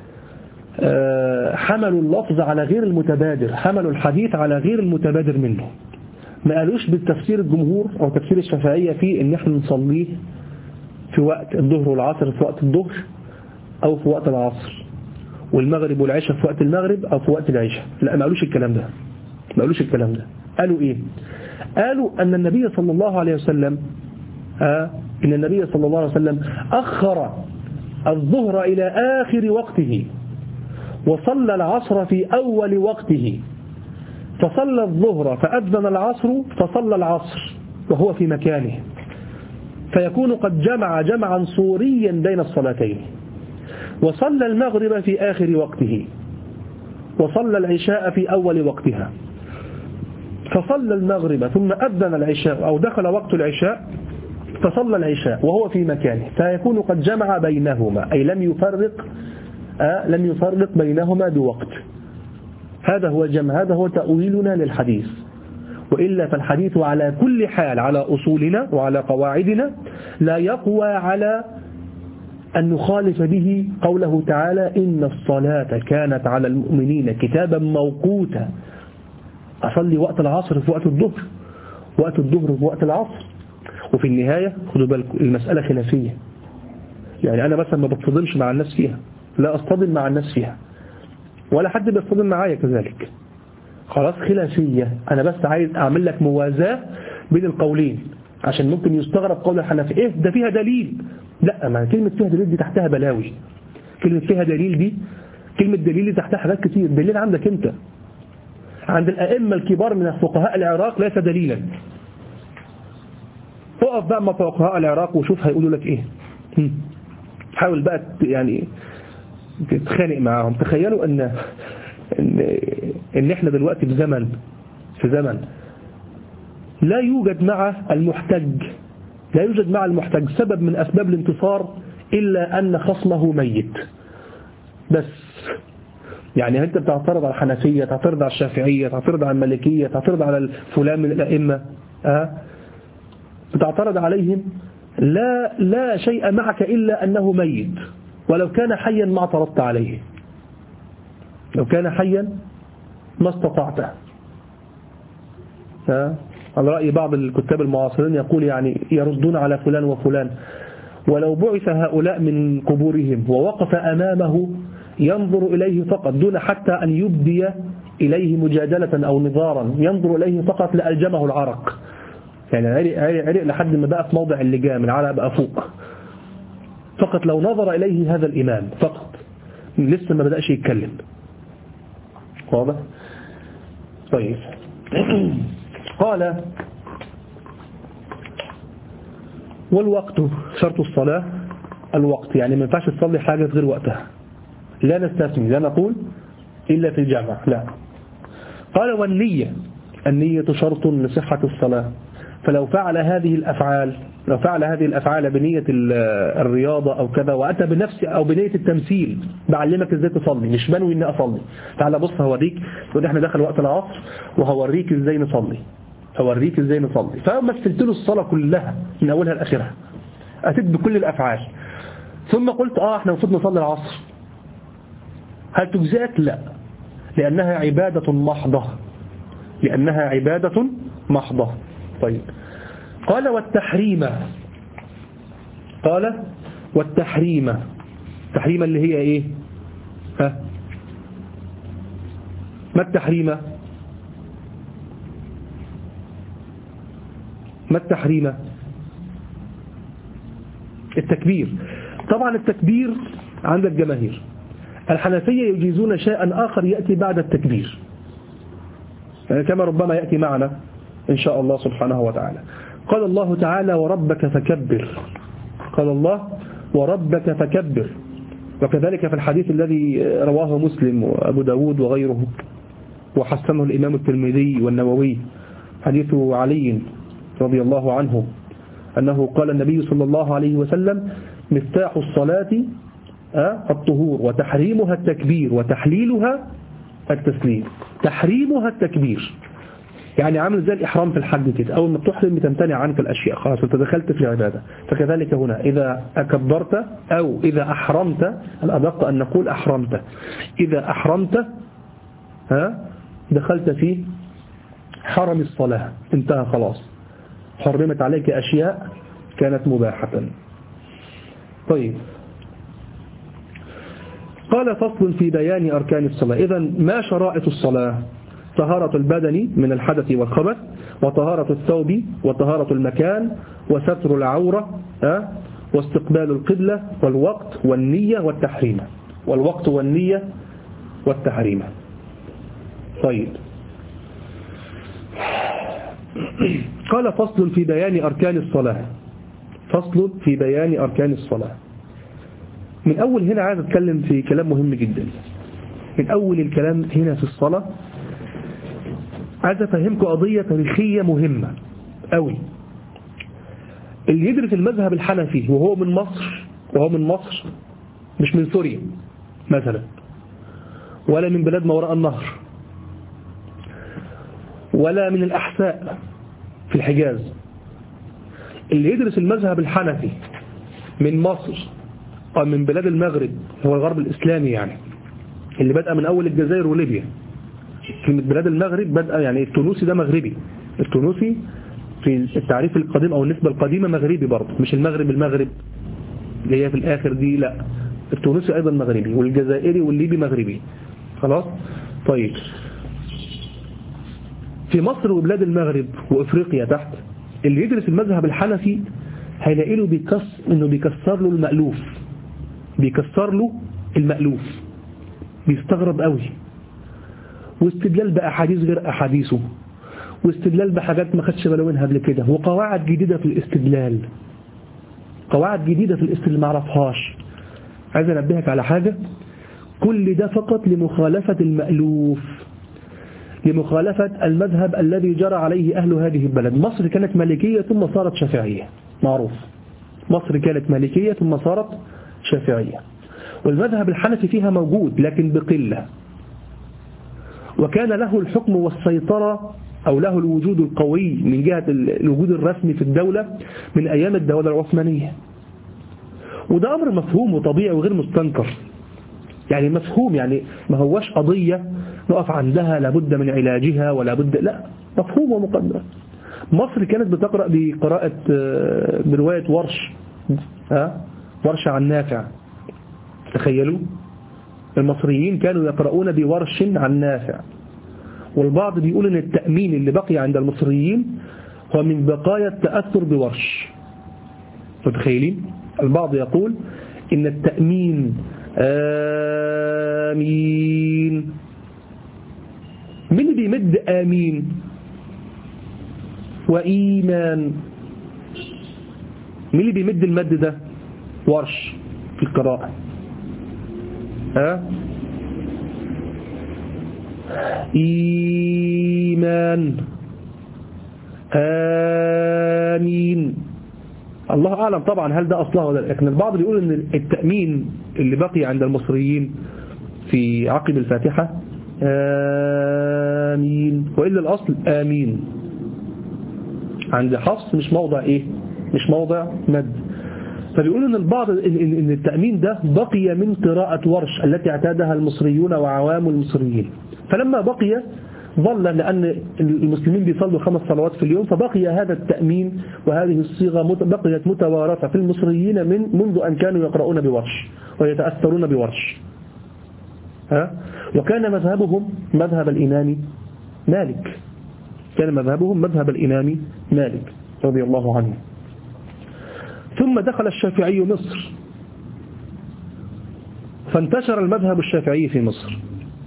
آه حملوا اللفظ على غير المتبادر، حملوا الحديث على غير المتبادر منه. ما قالوش بالتفسير الجمهور او تفسير الشافعية فيه ان احنا نصليه في وقت الظهر والعصر في وقت الظهر او في وقت العصر، والمغرب والعشاء في وقت المغرب او في وقت العشاء. لا ما قالوش الكلام ده، ما قالوش الكلام ده. قالوا ايه؟ قالوا ان النبي صلى الله عليه وسلم آه ان النبي صلى الله عليه وسلم اخر الظهر الى اخر وقته وصلى العصر في اول وقته، فصلى الظهر فاذن العصر فصلى العصر وهو في مكانه، فيكون قد جمع جمعا صوريا بين الصلاتين. وصلى المغرب في آخر وقته وصلى العشاء في أول وقتها، فصلى المغرب ثم أذن العشاء أو دخل وقت العشاء فصلى العشاء وهو في مكانه، فيكون قد جمع بينهما، أي لم يفرق آه لم يفرق بينهما بوقت. هذا هو الجمع، هذا هو تأويلنا للحديث. وإلا فالحديث على كل حال على أصولنا وعلى قواعدنا لا يقوى على أن نخالف به قوله تعالى إن الصلاة كانت على المؤمنين كتابا موقوتا. أصلي وقت العصر في وقت الظهر، وقت الظهر في وقت العصر. وفي النهاية خدوا بالكم المسألة خلافية، يعني أنا مثلا ما بتصدمش مع الناس فيها، لا أصطدم مع الناس فيها ولا حد بيصطدم معايا كذلك، خلاص خلافية. أنا بس عايز أعمل لك موازاة بين القولين عشان ممكن يستغرب قول الحنفي إيه ده فيها دليل. لا، ما كلمة فيها دليل دي تحتها بلاوي. كلمة فيها دليل دي كلمة دليل دي تحتها حاجات كتير. دليل عندك أنت، عند الأئمة الكبار من فقهاء العراق ليس دليلا. اقف بقى مع فقهاء العراق وشوف هيقولوا لك إيه. حاول بقى يعني تتخانق معاهم. تخيلوا أن إن, إن إحنا دلوقتي في زمن في زمن لا يوجد مع المحتج لا يوجد مع المحتج سبب من أسباب الانتصار إلا أن خصمه ميت بس. يعني أنت بتعترض على الحنفية، تعترض على الشافعية، تعترض على المالكية، تعترض على فلان من الأئمة، أه؟ بتعترض عليهم، لا لا شيء معك إلا أنه ميت. ولو كان حيا ما اعترضت عليه، لو كان حيا ما استطعته. أه؟ على رأي بعض الكتاب المعاصرين يقول يعني يردون على فلان وفلان، ولو بعث هؤلاء من قبورهم ووقف أمامه ينظر إليه فقط دون حتى أن يبدي إليه مجادلة أو نظارا، ينظر إليه فقط لألجمه العرق. يعني عرق, عرق لحد ما بقى في موضع اللجام، العرق بقى فوق فقط لو نظر إليه هذا الإمام فقط، لسه ما بدأش يتكلم. واضح؟ طيب. قال والوقت شرط الصلاة الوقت، يعني ما ينفعش تصلي حاجة غير وقتها، لا نستثني، لا نقول إلا في الجامع، لا. قال والنية، النية شرط لصحة الصلاة. فلو فعل هذه الأفعال لو فعل هذه الأفعال بنية الرياضة أو كذا، وأتى بنفس أو بنية التمثيل، بعلمك إزاي تصلي، مش بنوي إني أصلي، تعال بص هوريك، ودي احنا دخل وقت العصر وهوريك إزاي نصلي هوريك إزاي نصلي فمثلت له الصلاة كلها من أولها لآخرها، أتيت بكل الأفعال، ثم قلت آه احنا المفروض نصلي العصر، هل تجزئك؟ لا، لأنها عبادة محضة لأنها عبادة محضة. طيب. قال والتحريم قال والتحريم تحريم اللي هي ايه؟ ها ما التحريم ما التحريم التكبير. طبعا التكبير عند الجماهير، الحنفية يجيزون شيئا آخر يأتي بعد التكبير، يعني كما ربما يأتي معنا إن شاء الله سبحانه وتعالى. قال الله تعالى وربك فكبر، قال الله وربك فكبر، وكذلك في الحديث الذي رواه مسلم وأبو داود وغيره وحسنه الإمام الترمذي والنووي، حديث علي رضي الله عنه أنه قال النبي صلى الله عليه وسلم مفتاح الصلاة الطهور وتحريمها التكبير وتحليلها التسليم. تحريمها التكبير يعني عامل زي الإحرام في الحج كده، أول ما تحرم بتمتنع عنك الأشياء، خلاص أنت دخلت في العبادة. فكذلك هنا إذا أكبرت أو إذا أحرمت، الأدق أن نقول أحرمت، إذا أحرمت ها دخلت في حرم الصلاة، انتهى خلاص، حرمت عليك أشياء كانت مباحة. طيب. قال فصل في بيان أركان الصلاة. إذا ما شرائط الصلاة؟ طهارة البدن من الحدث والخبث، وطهارة الثوب، وطهارة المكان، وستر العورة، أه؟ واستقبال القبلة، والوقت والنية والتحريم والوقت والنية والتحريم. طيب. قال فصل في بيان أركان الصلاة. فصل في بيان أركان الصلاة. من أول هنا عايز أتكلم في كلام مهم جدا. من أول الكلام هنا في الصلاة عايز أفهمكم قضية تاريخية مهمة أوي. اللي يدرس المذهب الحنفي وهو من مصر وهو من مصر مش من سوريا مثلا، ولا من بلاد ما وراء النهر، ولا من الأحساء في الحجاز، اللي يدرس المذهب الحنفي من مصر أو من بلاد المغرب، هو الغرب الإسلامي يعني، اللي بدأ من أول الجزائر وليبيا. في بلاد المغرب بدأ، يعني التونسي ده مغربي، التونسي في التعريف القديم أو النسبة القديمة مغربي برضه، مش المغرب المغرب اللي هي في الآخر دي، لا، التونسي أيضا مغربي، والجزائري والليبي مغربي. خلاص. طيب في مصر وبلاد المغرب وإفريقيا تحت، اللي يدرس المذهب الحنفي هيلاقي له بيكسر انه بيكسر له المألوف، بيكسر له المألوف، بيستغرب قوي، واستدلال بأحاديث غير أحاديثه، واستدلال بحاجات ما خدش باله منها قبل كده، وقواعد جديدة في الاستدلال، قواعد جديدة في الاستدلال ما عرفهاش. عايز انبهك على حاجة، كل ده فقط لمخالفة المألوف، لمخالفة المذهب الذي جرى عليه أهل هذه البلد. مصر كانت مالكية ثم صارت شافعية، معروف، مصر كانت مالكية ثم صارت شافعية، والمذهب الحنفي فيها موجود لكن بقلة، وكان له الحكم والسيطرة أو له الوجود القوي من جهة الوجود الرسمي في الدولة من أيام الدولة العثمانية، وده أمر مفهوم وطبيعي وغير مستنكر، يعني مفهوم، يعني ما هوش قضية نقف عندها لابد من علاجها ولا بد، لا، مفهوم ومقدر. مصر كانت بتقرأ بقراءة برواية ورش، ها، ورش عن نافع. تخيلوا المصريين كانوا يقرؤون بورش عن نافع، والبعض بيقول ان التأمين اللي بقي عند المصريين هو من بقايا التأثر بورش. متخيلين؟ البعض يقول ان التأمين آمين، من اللي بيمد آمين وإيمان، من اللي بيمد المد ده؟ ورش في القراءة، ها، إيمان آمين. الله أعلم طبعا هل ده أصلها ولا لا، لكن البعض بيقول ان التأمين اللي بقي عند المصريين في عقب الفاتحة آمين، وإلا الأصل آمين. عند حفص مش موضع إيه، مش موضع مد. فبيقولوا ان البعض ان التأمين ده بقي من قراءة ورش التي اعتادها المصريون وعوام المصريين، فلما بقي ظل، لأن المسلمين بيصلوا خمس صلوات في اليوم، فبقي هذا التأمين وهذه الصيغة بقيت متوارثة في المصريين من منذ أن كانوا يقرؤون بورش ويتأثرون بورش. ها؟ وكان مذهبهم مذهب الإمام مالك، كان مذهبهم مذهب الإمام مالك رضي الله عنه. ثم دخل الشافعي مصر، فانتشر المذهب الشافعي في مصر.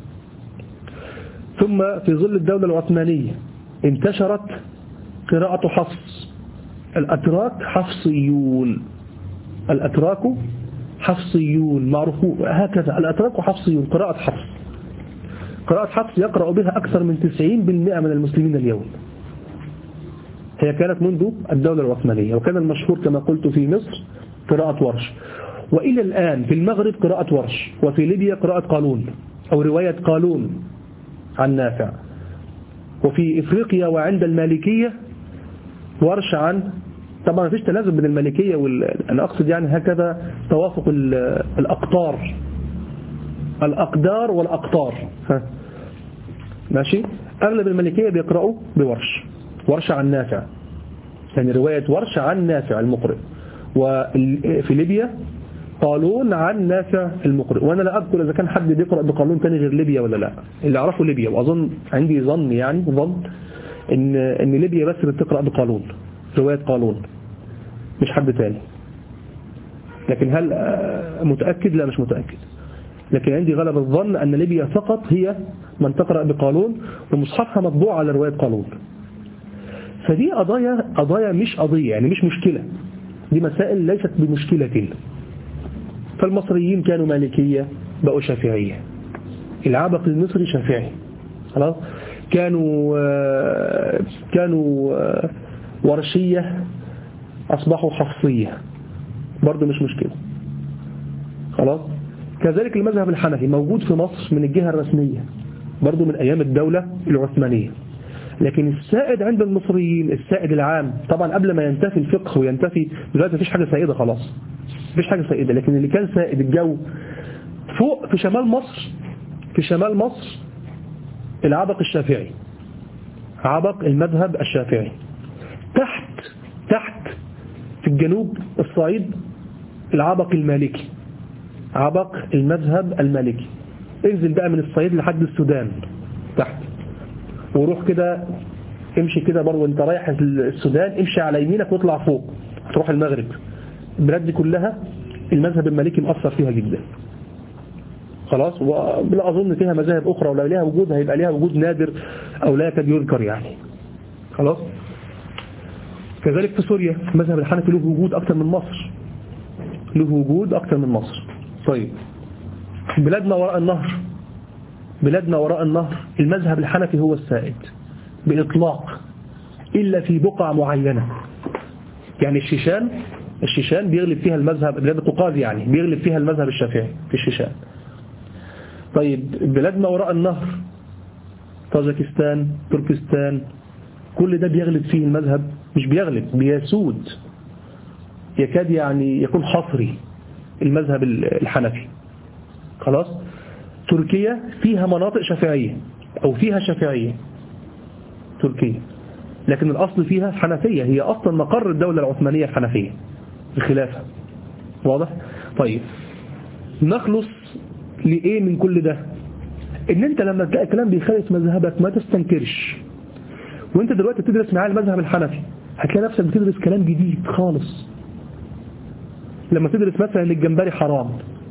ثم في ظل الدولة العثمانية انتشرت قراءة حفص، الأتراك حفصيون، الأتراك حفصيون معروفون هكذا، الأتراك حفصيون، قراءة حفص، قراءة حفص يقرأ بها أكثر من تسعين بالمئة من المسلمين اليوم. هي كانت منذ الدولة العثمانية، وكان المشهور كما قلت في مصر قراءة ورش، وإلى الآن في المغرب قراءة ورش، وفي ليبيا قراءة قالون أو رواية قالون عن نافع، وفي إفريقيا وعند المالكية ورش عن، طبعا ما فيش تلازم بين المالكية وال... أنا أقصد يعني هكذا توافق الأقطار، الأقدار والأقطار، ها. ماشي. أغلب المالكية بيقرأوا بورش، ورش عن نافع، يعني رواية ورش عن نافع المقرئ، وفي ليبيا قالون عن نافع المقرئ. وأنا لا أذكر إذا كان حد بيقرأ بقالون تاني غير ليبيا ولا لا، اللي أعرفه ليبيا، وأظن عندي ظن يعني ظن إن إن ليبيا بس بتقرأ بقالون، رواية قالون، مش حد تاني. لكن هل متأكد؟ لا مش متأكد، لكن عندي غلب الظن أن ليبيا فقط هي من تقرأ بقالون، ومصحفها مطبوع على رواية قالون. فدي قضايا قضايا مش قضية، يعني مش مشكلة، دي مسائل ليست بمشكلة. فالمصريين كانوا مالكية بقوا شافعية، العبق المصري شافعي، خلاص. كانوا كانوا ورشية أصبحوا حفصية، برضو مش مشكلة، خلاص. كذلك المذهب الحنفي موجود في مصر من الجهة الرسمية برضو من أيام الدولة العثمانية. لكن السائد عند المصريين السائد العام طبعا قبل ما ينتفي الفقه وينتفي دلوقتي مفيش حاجة سائدة خلاص، مفيش حاجة سائدة، لكن اللي كان سائد الجو فوق في شمال مصر، في شمال مصر العبق الشافعي، عبق المذهب الشافعي. تحت تحت في الجنوب الصعيد العبق المالكي، عبق المذهب المالكي. انزل بقى من الصعيد لحد السودان تحت، وروح كده امشي كده برضه وانت رايح السودان، امشي على يمينك واطلع فوق تروح المغرب. البلاد دي كلها المذهب المالكي مؤثر فيها جدا خلاص، ولا أظن فيها مذاهب أخرى، ولا لها وجود هيبقى لها وجود نادر أو لا يكاد يذكر يعني خلاص. كذلك في سوريا المذهب الحنفي له وجود أكثر من مصر، له وجود أكثر من مصر. طيب بلادنا وراء النهر، بلادنا وراء النهر المذهب الحنفي هو السائد بإطلاق إلا في بقع معينة. يعني الشيشان، الشيشان بيغلب فيها المذهب، بلاد القوقاز يعني بيغلب فيها المذهب الشافعي في الشيشان. طيب بلادنا وراء النهر طاجكستان، تركستان، كل ده بيغلب فيه المذهب، مش بيغلب بيسود، يكاد يعني يكون حصري المذهب الحنفي خلاص. تركيا فيها مناطق شافعية أو فيها شافعية تركيا، لكن الأصل فيها حنفية، هي أصلا مقر الدولة العثمانية الحنفية الخلافة، واضح؟ طيب نخلص لإيه من كل ده؟ إن أنت لما تلاقي كلام بيخالف مذهبك ما تستنكرش. وأنت دلوقتي تدرس معاه المذهب الحنفي هتلاقي نفسك بتدرس كلام جديد خالص. لما تدرس مثلا ان الجمبري حرام،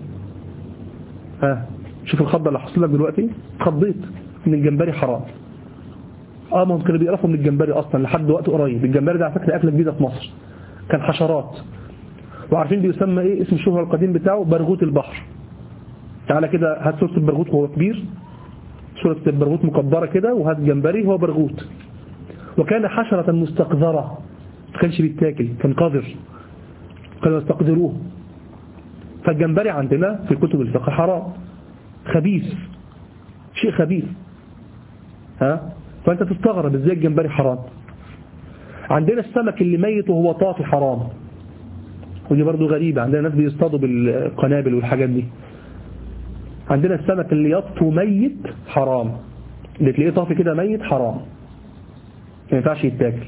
ها شوف الخضة اللي حصل لك دلوقتي، خضيت ان الجمبري حرام. اه ما هم كانوا بيقرفوا من الجمبري اصلا لحد وقت قريب. الجمبري ده على فكره اكله جديده في مصر، كان حشرات. وعارفين بيسمى ايه اسم الشهرة القديم بتاعه؟ برغوث البحر. تعالى كده هات صورة البرغوث وهو كبير، صورة البرغوث مكبرة كده، وهات جمبري هو برغوث. وكان حشرة مستقذرة، ما كانش بيتاكل، كان قذر، كانوا يستقذروه. فالجمبري عندنا في كتب الفقه حرام، خبيث، شيء خبيث. ها فأنت تستغرب ازاي الجمبري حرام. عندنا السمك اللي ميت وهو طافي حرام، ودي برضو غريبة، عندنا ناس بيصطادوا بالقنابل والحاجات دي. عندنا السمك اللي يطفو ميت حرام، اللي تلاقيه طافي كده ميت حرام، ما ينفعش يتاكل.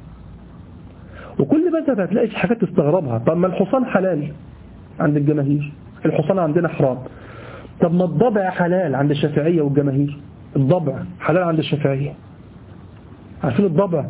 وكل مذهب هتلاقي حاجات تستغربها. طب ما الحصان حلال عند الجماهير، الحصان عندنا حرام. طب ما الضبع حلال عند الشافعية والجماهير، الضبع حلال عند الشافعية. عارفين الضبع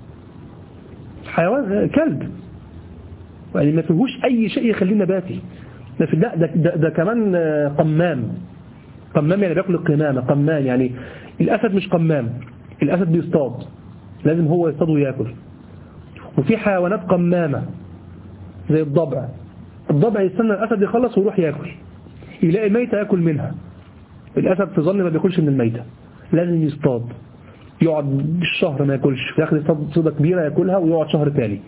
حيوان كلب، يعني ما فيهوش أي شيء يخليه نباتي. ده, ده, ده, ده كمان قمام، قمام يعني بياكل القمامة. قمام يعني الأسد مش قمام، الأسد بيصطاد، لازم هو يصطاد وياكل. وفي حيوانات قمامة زي الضبع، الضبع يستنى الأسد يخلص ويروح ياكل، يلاقي ميتة ياكل منها. الأسد في ظن ما بياكلش من الميتة، لازم يصطاد، يقعد بالشهر ما ياكلش، في آخر يصطاد صيدة كبيرة ياكلها ويقعد شهر تاني.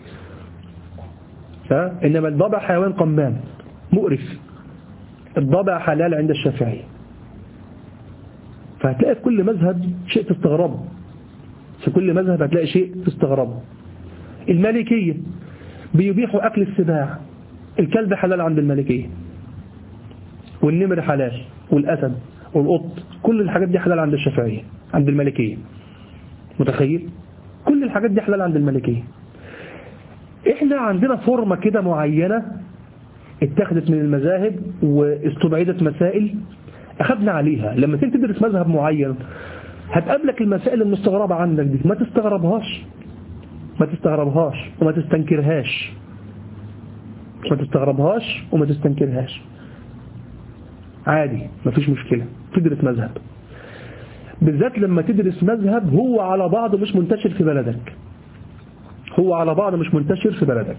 إنما الضبع حيوان قمام مقرف. الضبع حلال عند الشافعية. فهتلاقي في كل مذهب شيء تستغربه، في كل مذهب هتلاقي شيء تستغربه. المالكية بيبيحوا أكل السباع، الكلب حلال عند المالكية، والنمر حلال، والأسد والقط، كل الحاجات دي حلال عند الشافعية، عند المالكية. متخيل؟ كل الحاجات دي حلال عند المالكية. احنا عندنا فورمة كده معينة اتخذت من المذاهب واستبعدت مسائل أخذنا عليها. لما تيجي تدرس مذهب معين هتقابلك المسائل المستغربة عندك دي، ما تستغربهاش، ما تستغربهاش وما تستنكرهاش، ما تستغربهاش وما تستنكرهاش، عادي مفيش مشكلة. تدرس مذهب، بالذات لما تدرس مذهب هو على بعضه مش منتشر في بلدك، هو على بعضه مش منتشر في بلدك،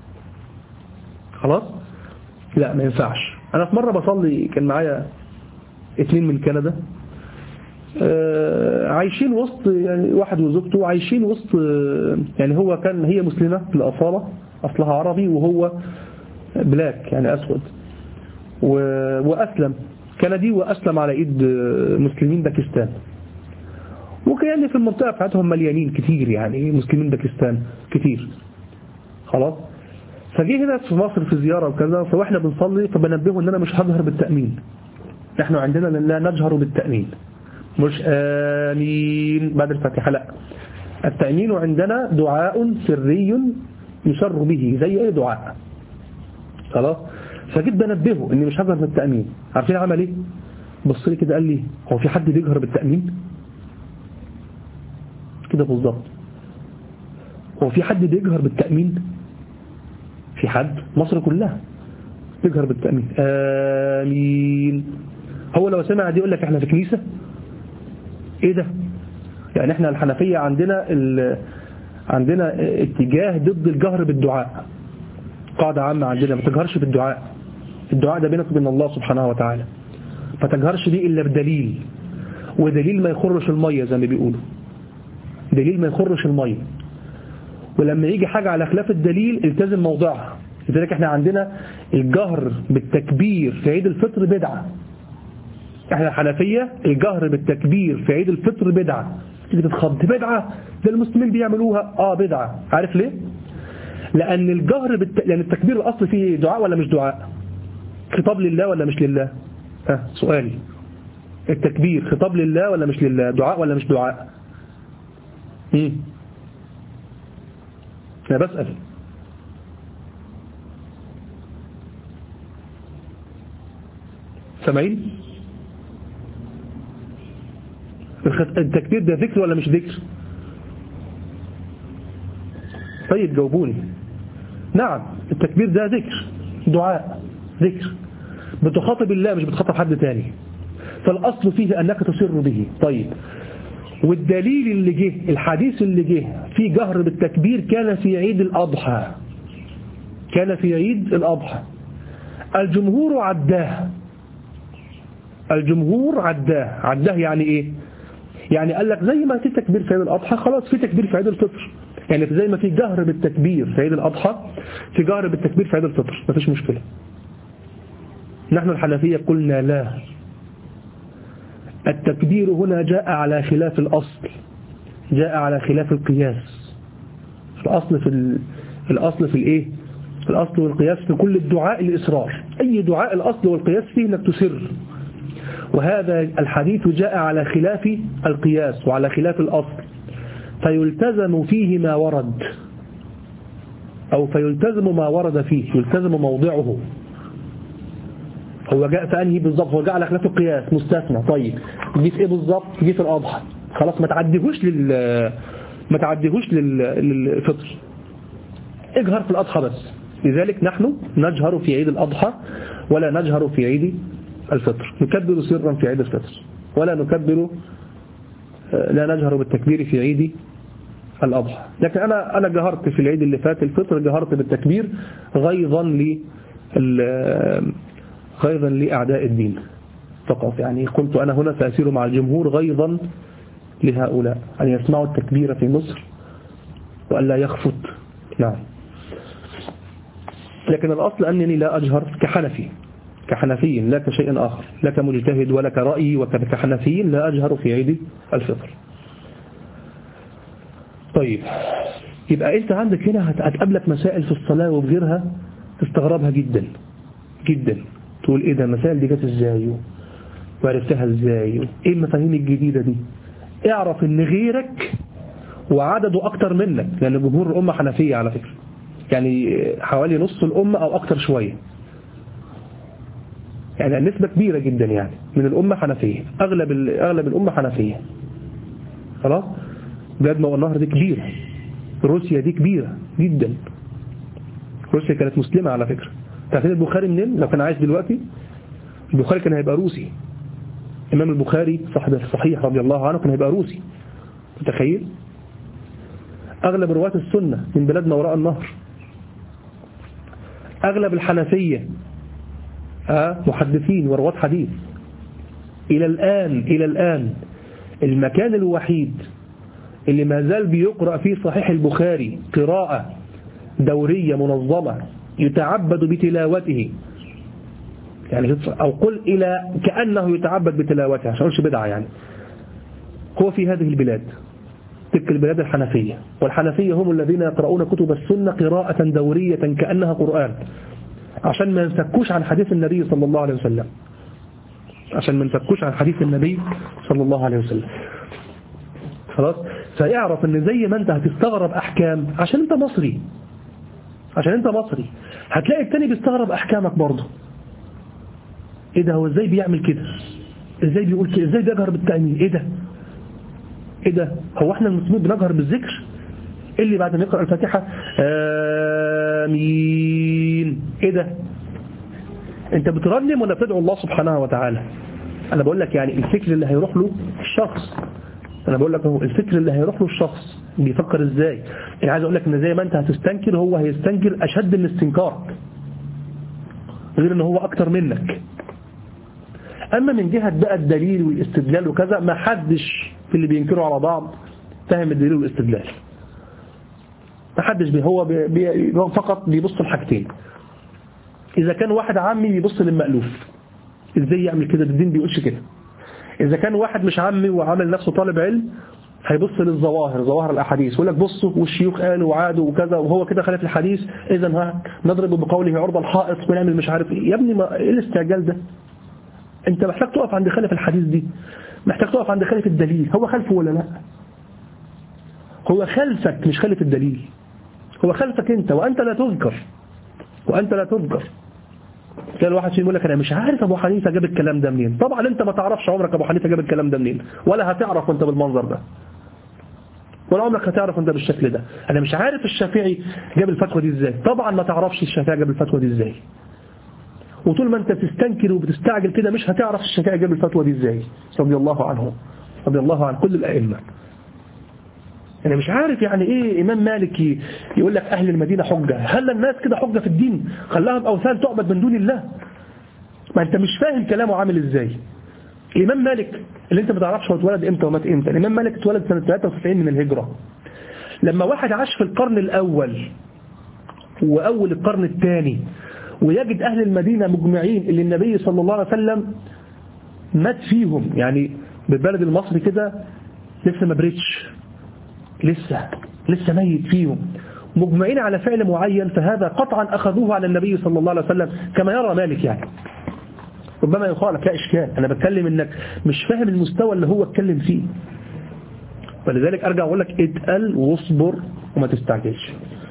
خلاص؟ لا ما ينفعش. أنا في مرة بصلي كان معايا اتنين من كندا، عايشين وسط يعني واحد وزوجته عايشين وسط، يعني هو كان هي مسلمة بالأصالة، أصلها عربي، وهو بلاك يعني أسود، وأسلم كندي وأسلم على إيد مسلمين باكستان. وكأن في المنطقة بتاعتهم مليانين كتير، يعني مسلمين باكستان كتير. خلاص. فجي هنا في مصر في زيارة وكذا، فواحنا بنصلي فبنبهه ان انا مش هجهر بالتأمين. نحن عندنا لا نجهر بالتأمين، مش آمين بعد الفاتحة، لا. التأمين عندنا دعاء سري يسر به زي ايه دعاء. خلاص. فجيت بنبهه اني مش هجهر بالتأمين. عارفين عمل ايه؟ بص لي كده قال لي هو في حد بيجهر بالتأمين كده بالظبط؟ هو في حد بيجهر بالتأمين؟ في حد؟ مصر كلها بيجهر بالتأمين آمين. هو لو سمع دي يقول لك احنا في كنيسة؟ ايه ده؟ يعني احنا الحنفية عندنا عندنا اتجاه ضد الجهر بالدعاء. قاعدة عامة عندنا ما تجهرش بالدعاء. الدعاء ده بينك وبين الله سبحانه وتعالى، ما تجهرش بيه إلا بدليل، ودليل ما يخرش المية زي ما بيقولوا، دليل ما يخرش المية. ولما يجي حاجة على خلاف الدليل التزم موضعها. لذلك احنا عندنا الجهر بالتكبير في عيد الفطر بدعة. احنا الحنفية الجهر بالتكبير في عيد الفطر بدعة. تيجي تتخض بدعة ده المسلمين بيعملوها. اه بدعة. عارف ليه؟ لأن الجهر بالت... لأن التكبير الأصل فيه دعاء ولا مش دعاء؟ خطاب لله ولا مش لله؟ ها آه سؤالي، التكبير خطاب لله ولا مش لله؟ دعاء ولا مش دعاء؟ امم أنا بسأل. سامعين؟ التكبير ده ذكر ولا مش ذكر؟ طيب جاوبوني. نعم التكبير ده ذكر، دعاء، ذكر، بتخاطب الله مش بتخاطب حد تاني. فالأصل فيه أنك تسر به. طيب والدليل اللي جه، الحديث اللي جه في جهر بالتكبير كان في عيد الأضحى، كان في عيد الأضحى. الجمهور عداه، الجمهور عداه. عداه يعني إيه؟ يعني قال لك زي ما في تكبير في عيد الأضحى خلاص في تكبير في عيد الفطر. يعني زي ما في جهر بالتكبير في عيد الأضحى في جهر بالتكبير في عيد الفطر، مفيش مشكلة. نحن الحنفية قلنا لا، التكبير هنا جاء على خلاف الأصل، جاء على خلاف القياس. الأصل في ال... الأصل في الإيه؟ الأصل والقياس في كل الدعاء الإصرار. أي دعاء الأصل والقياس فيه أنك تسر، وهذا الحديث جاء على خلاف القياس وعلى خلاف الأصل، فيلتزم فيه ما ورد، أو فيلتزم ما ورد فيه، يلتزم موضعه. هو جاء في أنهي بالضبط؟ هو جاء على خلاف القياس مستثنى. طيب جه في إيه بالضبط؟ جه في الأضحى. خلاص ما تعديهوش لل ما تعديهوش لل... للفطر، اجهر في الأضحى بس. لذلك نحن نجهر في عيد الأضحى ولا نجهر في عيد الفطر. نكبر سرا في عيد الفطر ولا نكبر، لا نجهر بالتكبير في عيد الأضحى. لكن أنا أنا جهرت في العيد اللي فات الفطر، جهرت بالتكبير غيظا ل غيظا لأعداء الدين فقط. يعني قلت أنا هنا سأسير مع الجمهور غيظا لهؤلاء أن يسمعوا التكبير في مصر وأن لا يخفت. نعم. لكن الأصل أنني لا أجهر كحنفي، كحنفي لا كشيء آخر، لا كمجتهد ولا كرأي، وكحنفي لا أجهر في عيد الفطر. طيب يبقى أنت عندك هنا هتقابلك مسائل في الصلاة وبغيرها تستغربها جدا جدا، تقول إيه ده المسائل دي جت إزاي وعرفتها إزاي، إيه المفاهيم الجديدة دي. اعرف إن غيرك وعدده أكتر منك، لأن جمهور الأمة حنفية على فكرة، يعني حوالي نص الأمة أو أكتر شوية، يعني نسبة كبيرة جدا يعني من الأمة حنفية. أغلب أغلب الأمة حنفية. خلاص. بلاد ما والنهر دي كبيرة، روسيا دي كبيرة جدا. روسيا كانت مسلمة على فكرة. تعرفين البخاري منين؟ لو كان عايش دلوقتي البخاري كان هيبقى روسي. إمام البخاري صاحب الصحيح رضي الله عنه كان هيبقى روسي. متخيل؟ أغلب رواة السنة من بلاد ما وراء النهر. أغلب الحنفية آه محدثين ورواة حديث. إلى الآن إلى الآن المكان الوحيد اللي ما زال بيقرأ فيه صحيح البخاري قراءة دورية منظمة يتعبد بتلاوته، يعني أو قل إلى كأنه يتعبد بتلاوته عشان أقولش بدعة، يعني هو في هذه البلاد، تلك البلاد الحنفية، والحنفية هم الذين يقرؤون كتب السنة قراءة دورية كأنها قرآن، عشان ما ينفكوش عن حديث النبي صلى الله عليه وسلم، عشان ما ينفكوش عن حديث النبي صلى الله عليه وسلم. خلاص، فيعرف ان زي ما انت هتستغرب احكام عشان انت مصري، عشان انت مصري، هتلاقي التاني بيستغرب احكامك برضه. ايه ده، هو ازاي بيعمل كده، ازاي بيقول كده، ازاي بيجهر بالتأمين، ايه ده ايه ده هو احنا المسلمين بنجهر بالذكر؟ ايه اللي بعد ما يقرأ الفاتحة آمين، ايه ده؟ انت بترنم ولا بتدعو الله سبحانه وتعالى؟ انا بقول لك يعني الفكر اللي هيروح له الشخص، انا بقول لك هو الفكر اللي هيروح له الشخص بيفكر ازاي. انا عايز اقول لك ان زي ما انت هتستنكر هو هيستنكر اشد من استنكارك، غير ان هو اكتر منك. اما من جهة بقى الدليل والاستدلال وكذا، ما حدش في اللي بينكروا على بعض فهم الدليل والاستدلال، ما حدش بي هو بي بي فقط بيبص لحاجتين. اذا كان واحد عامي بيبص للمألوف، ازاي يعمل كده، الدين بيقولش كده. اذا كان واحد مش عامي وعامل نفسه طالب علم، هيبص للظواهر، ظواهر الاحاديث، ويقول لك بصوا والشيوخ قالوا وعادوا وكذا وهو كده خالف الحديث، اذا ها نضرب بقوله عرض الحائط ونعمل مش عارف ايه. يا ابني ما ايه الاستعجال ده؟ انت محتاج تقف عند خالف الحديث دي، محتاج تقف عند خالف الدليل. هو خالفه ولا لا؟ هو خالفك مش خالف الدليل، هو خالفك انت، وانت لا تذكر، وانت لا تذكر. كان الواحد فيهم يقول لك انا مش عارف ابو حنيفه جاب الكلام ده منين. طبعا انت ما تعرفش عمرك ابو حنيفه جاب الكلام ده منين، ولا هتعرف وانت بالمنظر ده، ولا عمرك هتعرف وانت بالشكل ده. انا مش عارف الشافعي جاب الفتوى دي ازاي. طبعا ما تعرفش الشافعي جاب الفتوى دي ازاي، وطول ما انت بتستنكر وبتستعجل كده مش هتعرف الشافعي جاب الفتوى دي ازاي، رضي الله عنه، رضي الله عن كل الائمه. انا مش عارف يعني ايه امام مالك يقول لك اهل المدينه حجه. هل الناس كده حجه في الدين؟ خلاها باوثان تعبد من دون الله. ما انت مش فاهم كلامه عامل ازاي. الامام مالك اللي انت ما تعرفش هو اتولد امتى ومات امتى، الامام مالك اتولد سنه ثلاثة وتسعين من الهجره. لما واحد عاش في القرن الاول واول القرن الثاني ويجد اهل المدينه مجمعين اللي النبي صلى الله عليه وسلم مات فيهم، يعني بالبلد المصري كده لسه ما بريتش، لسه لسه ميت فيهم، مجمعين على فعل معين، فهذا قطعا أخذوه على النبي صلى الله عليه وسلم كما يرى مالك. يعني ربما يخالف، لا إشكال، أنا بتكلم إنك مش فاهم المستوى اللي هو اتكلم فيه. فلذلك أرجع أقول لك اتقل واصبر وما تستعجلش.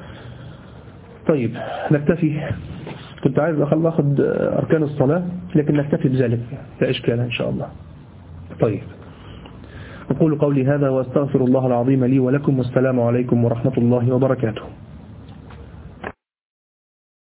طيب نكتفي، كنت عايز أخذ أركان الصلاة لكن نكتفي بذلك، لا إشكال إن شاء الله. طيب أقول قولي هذا وأستغفر الله العظيم لي ولكم، والسلام عليكم ورحمة الله وبركاته.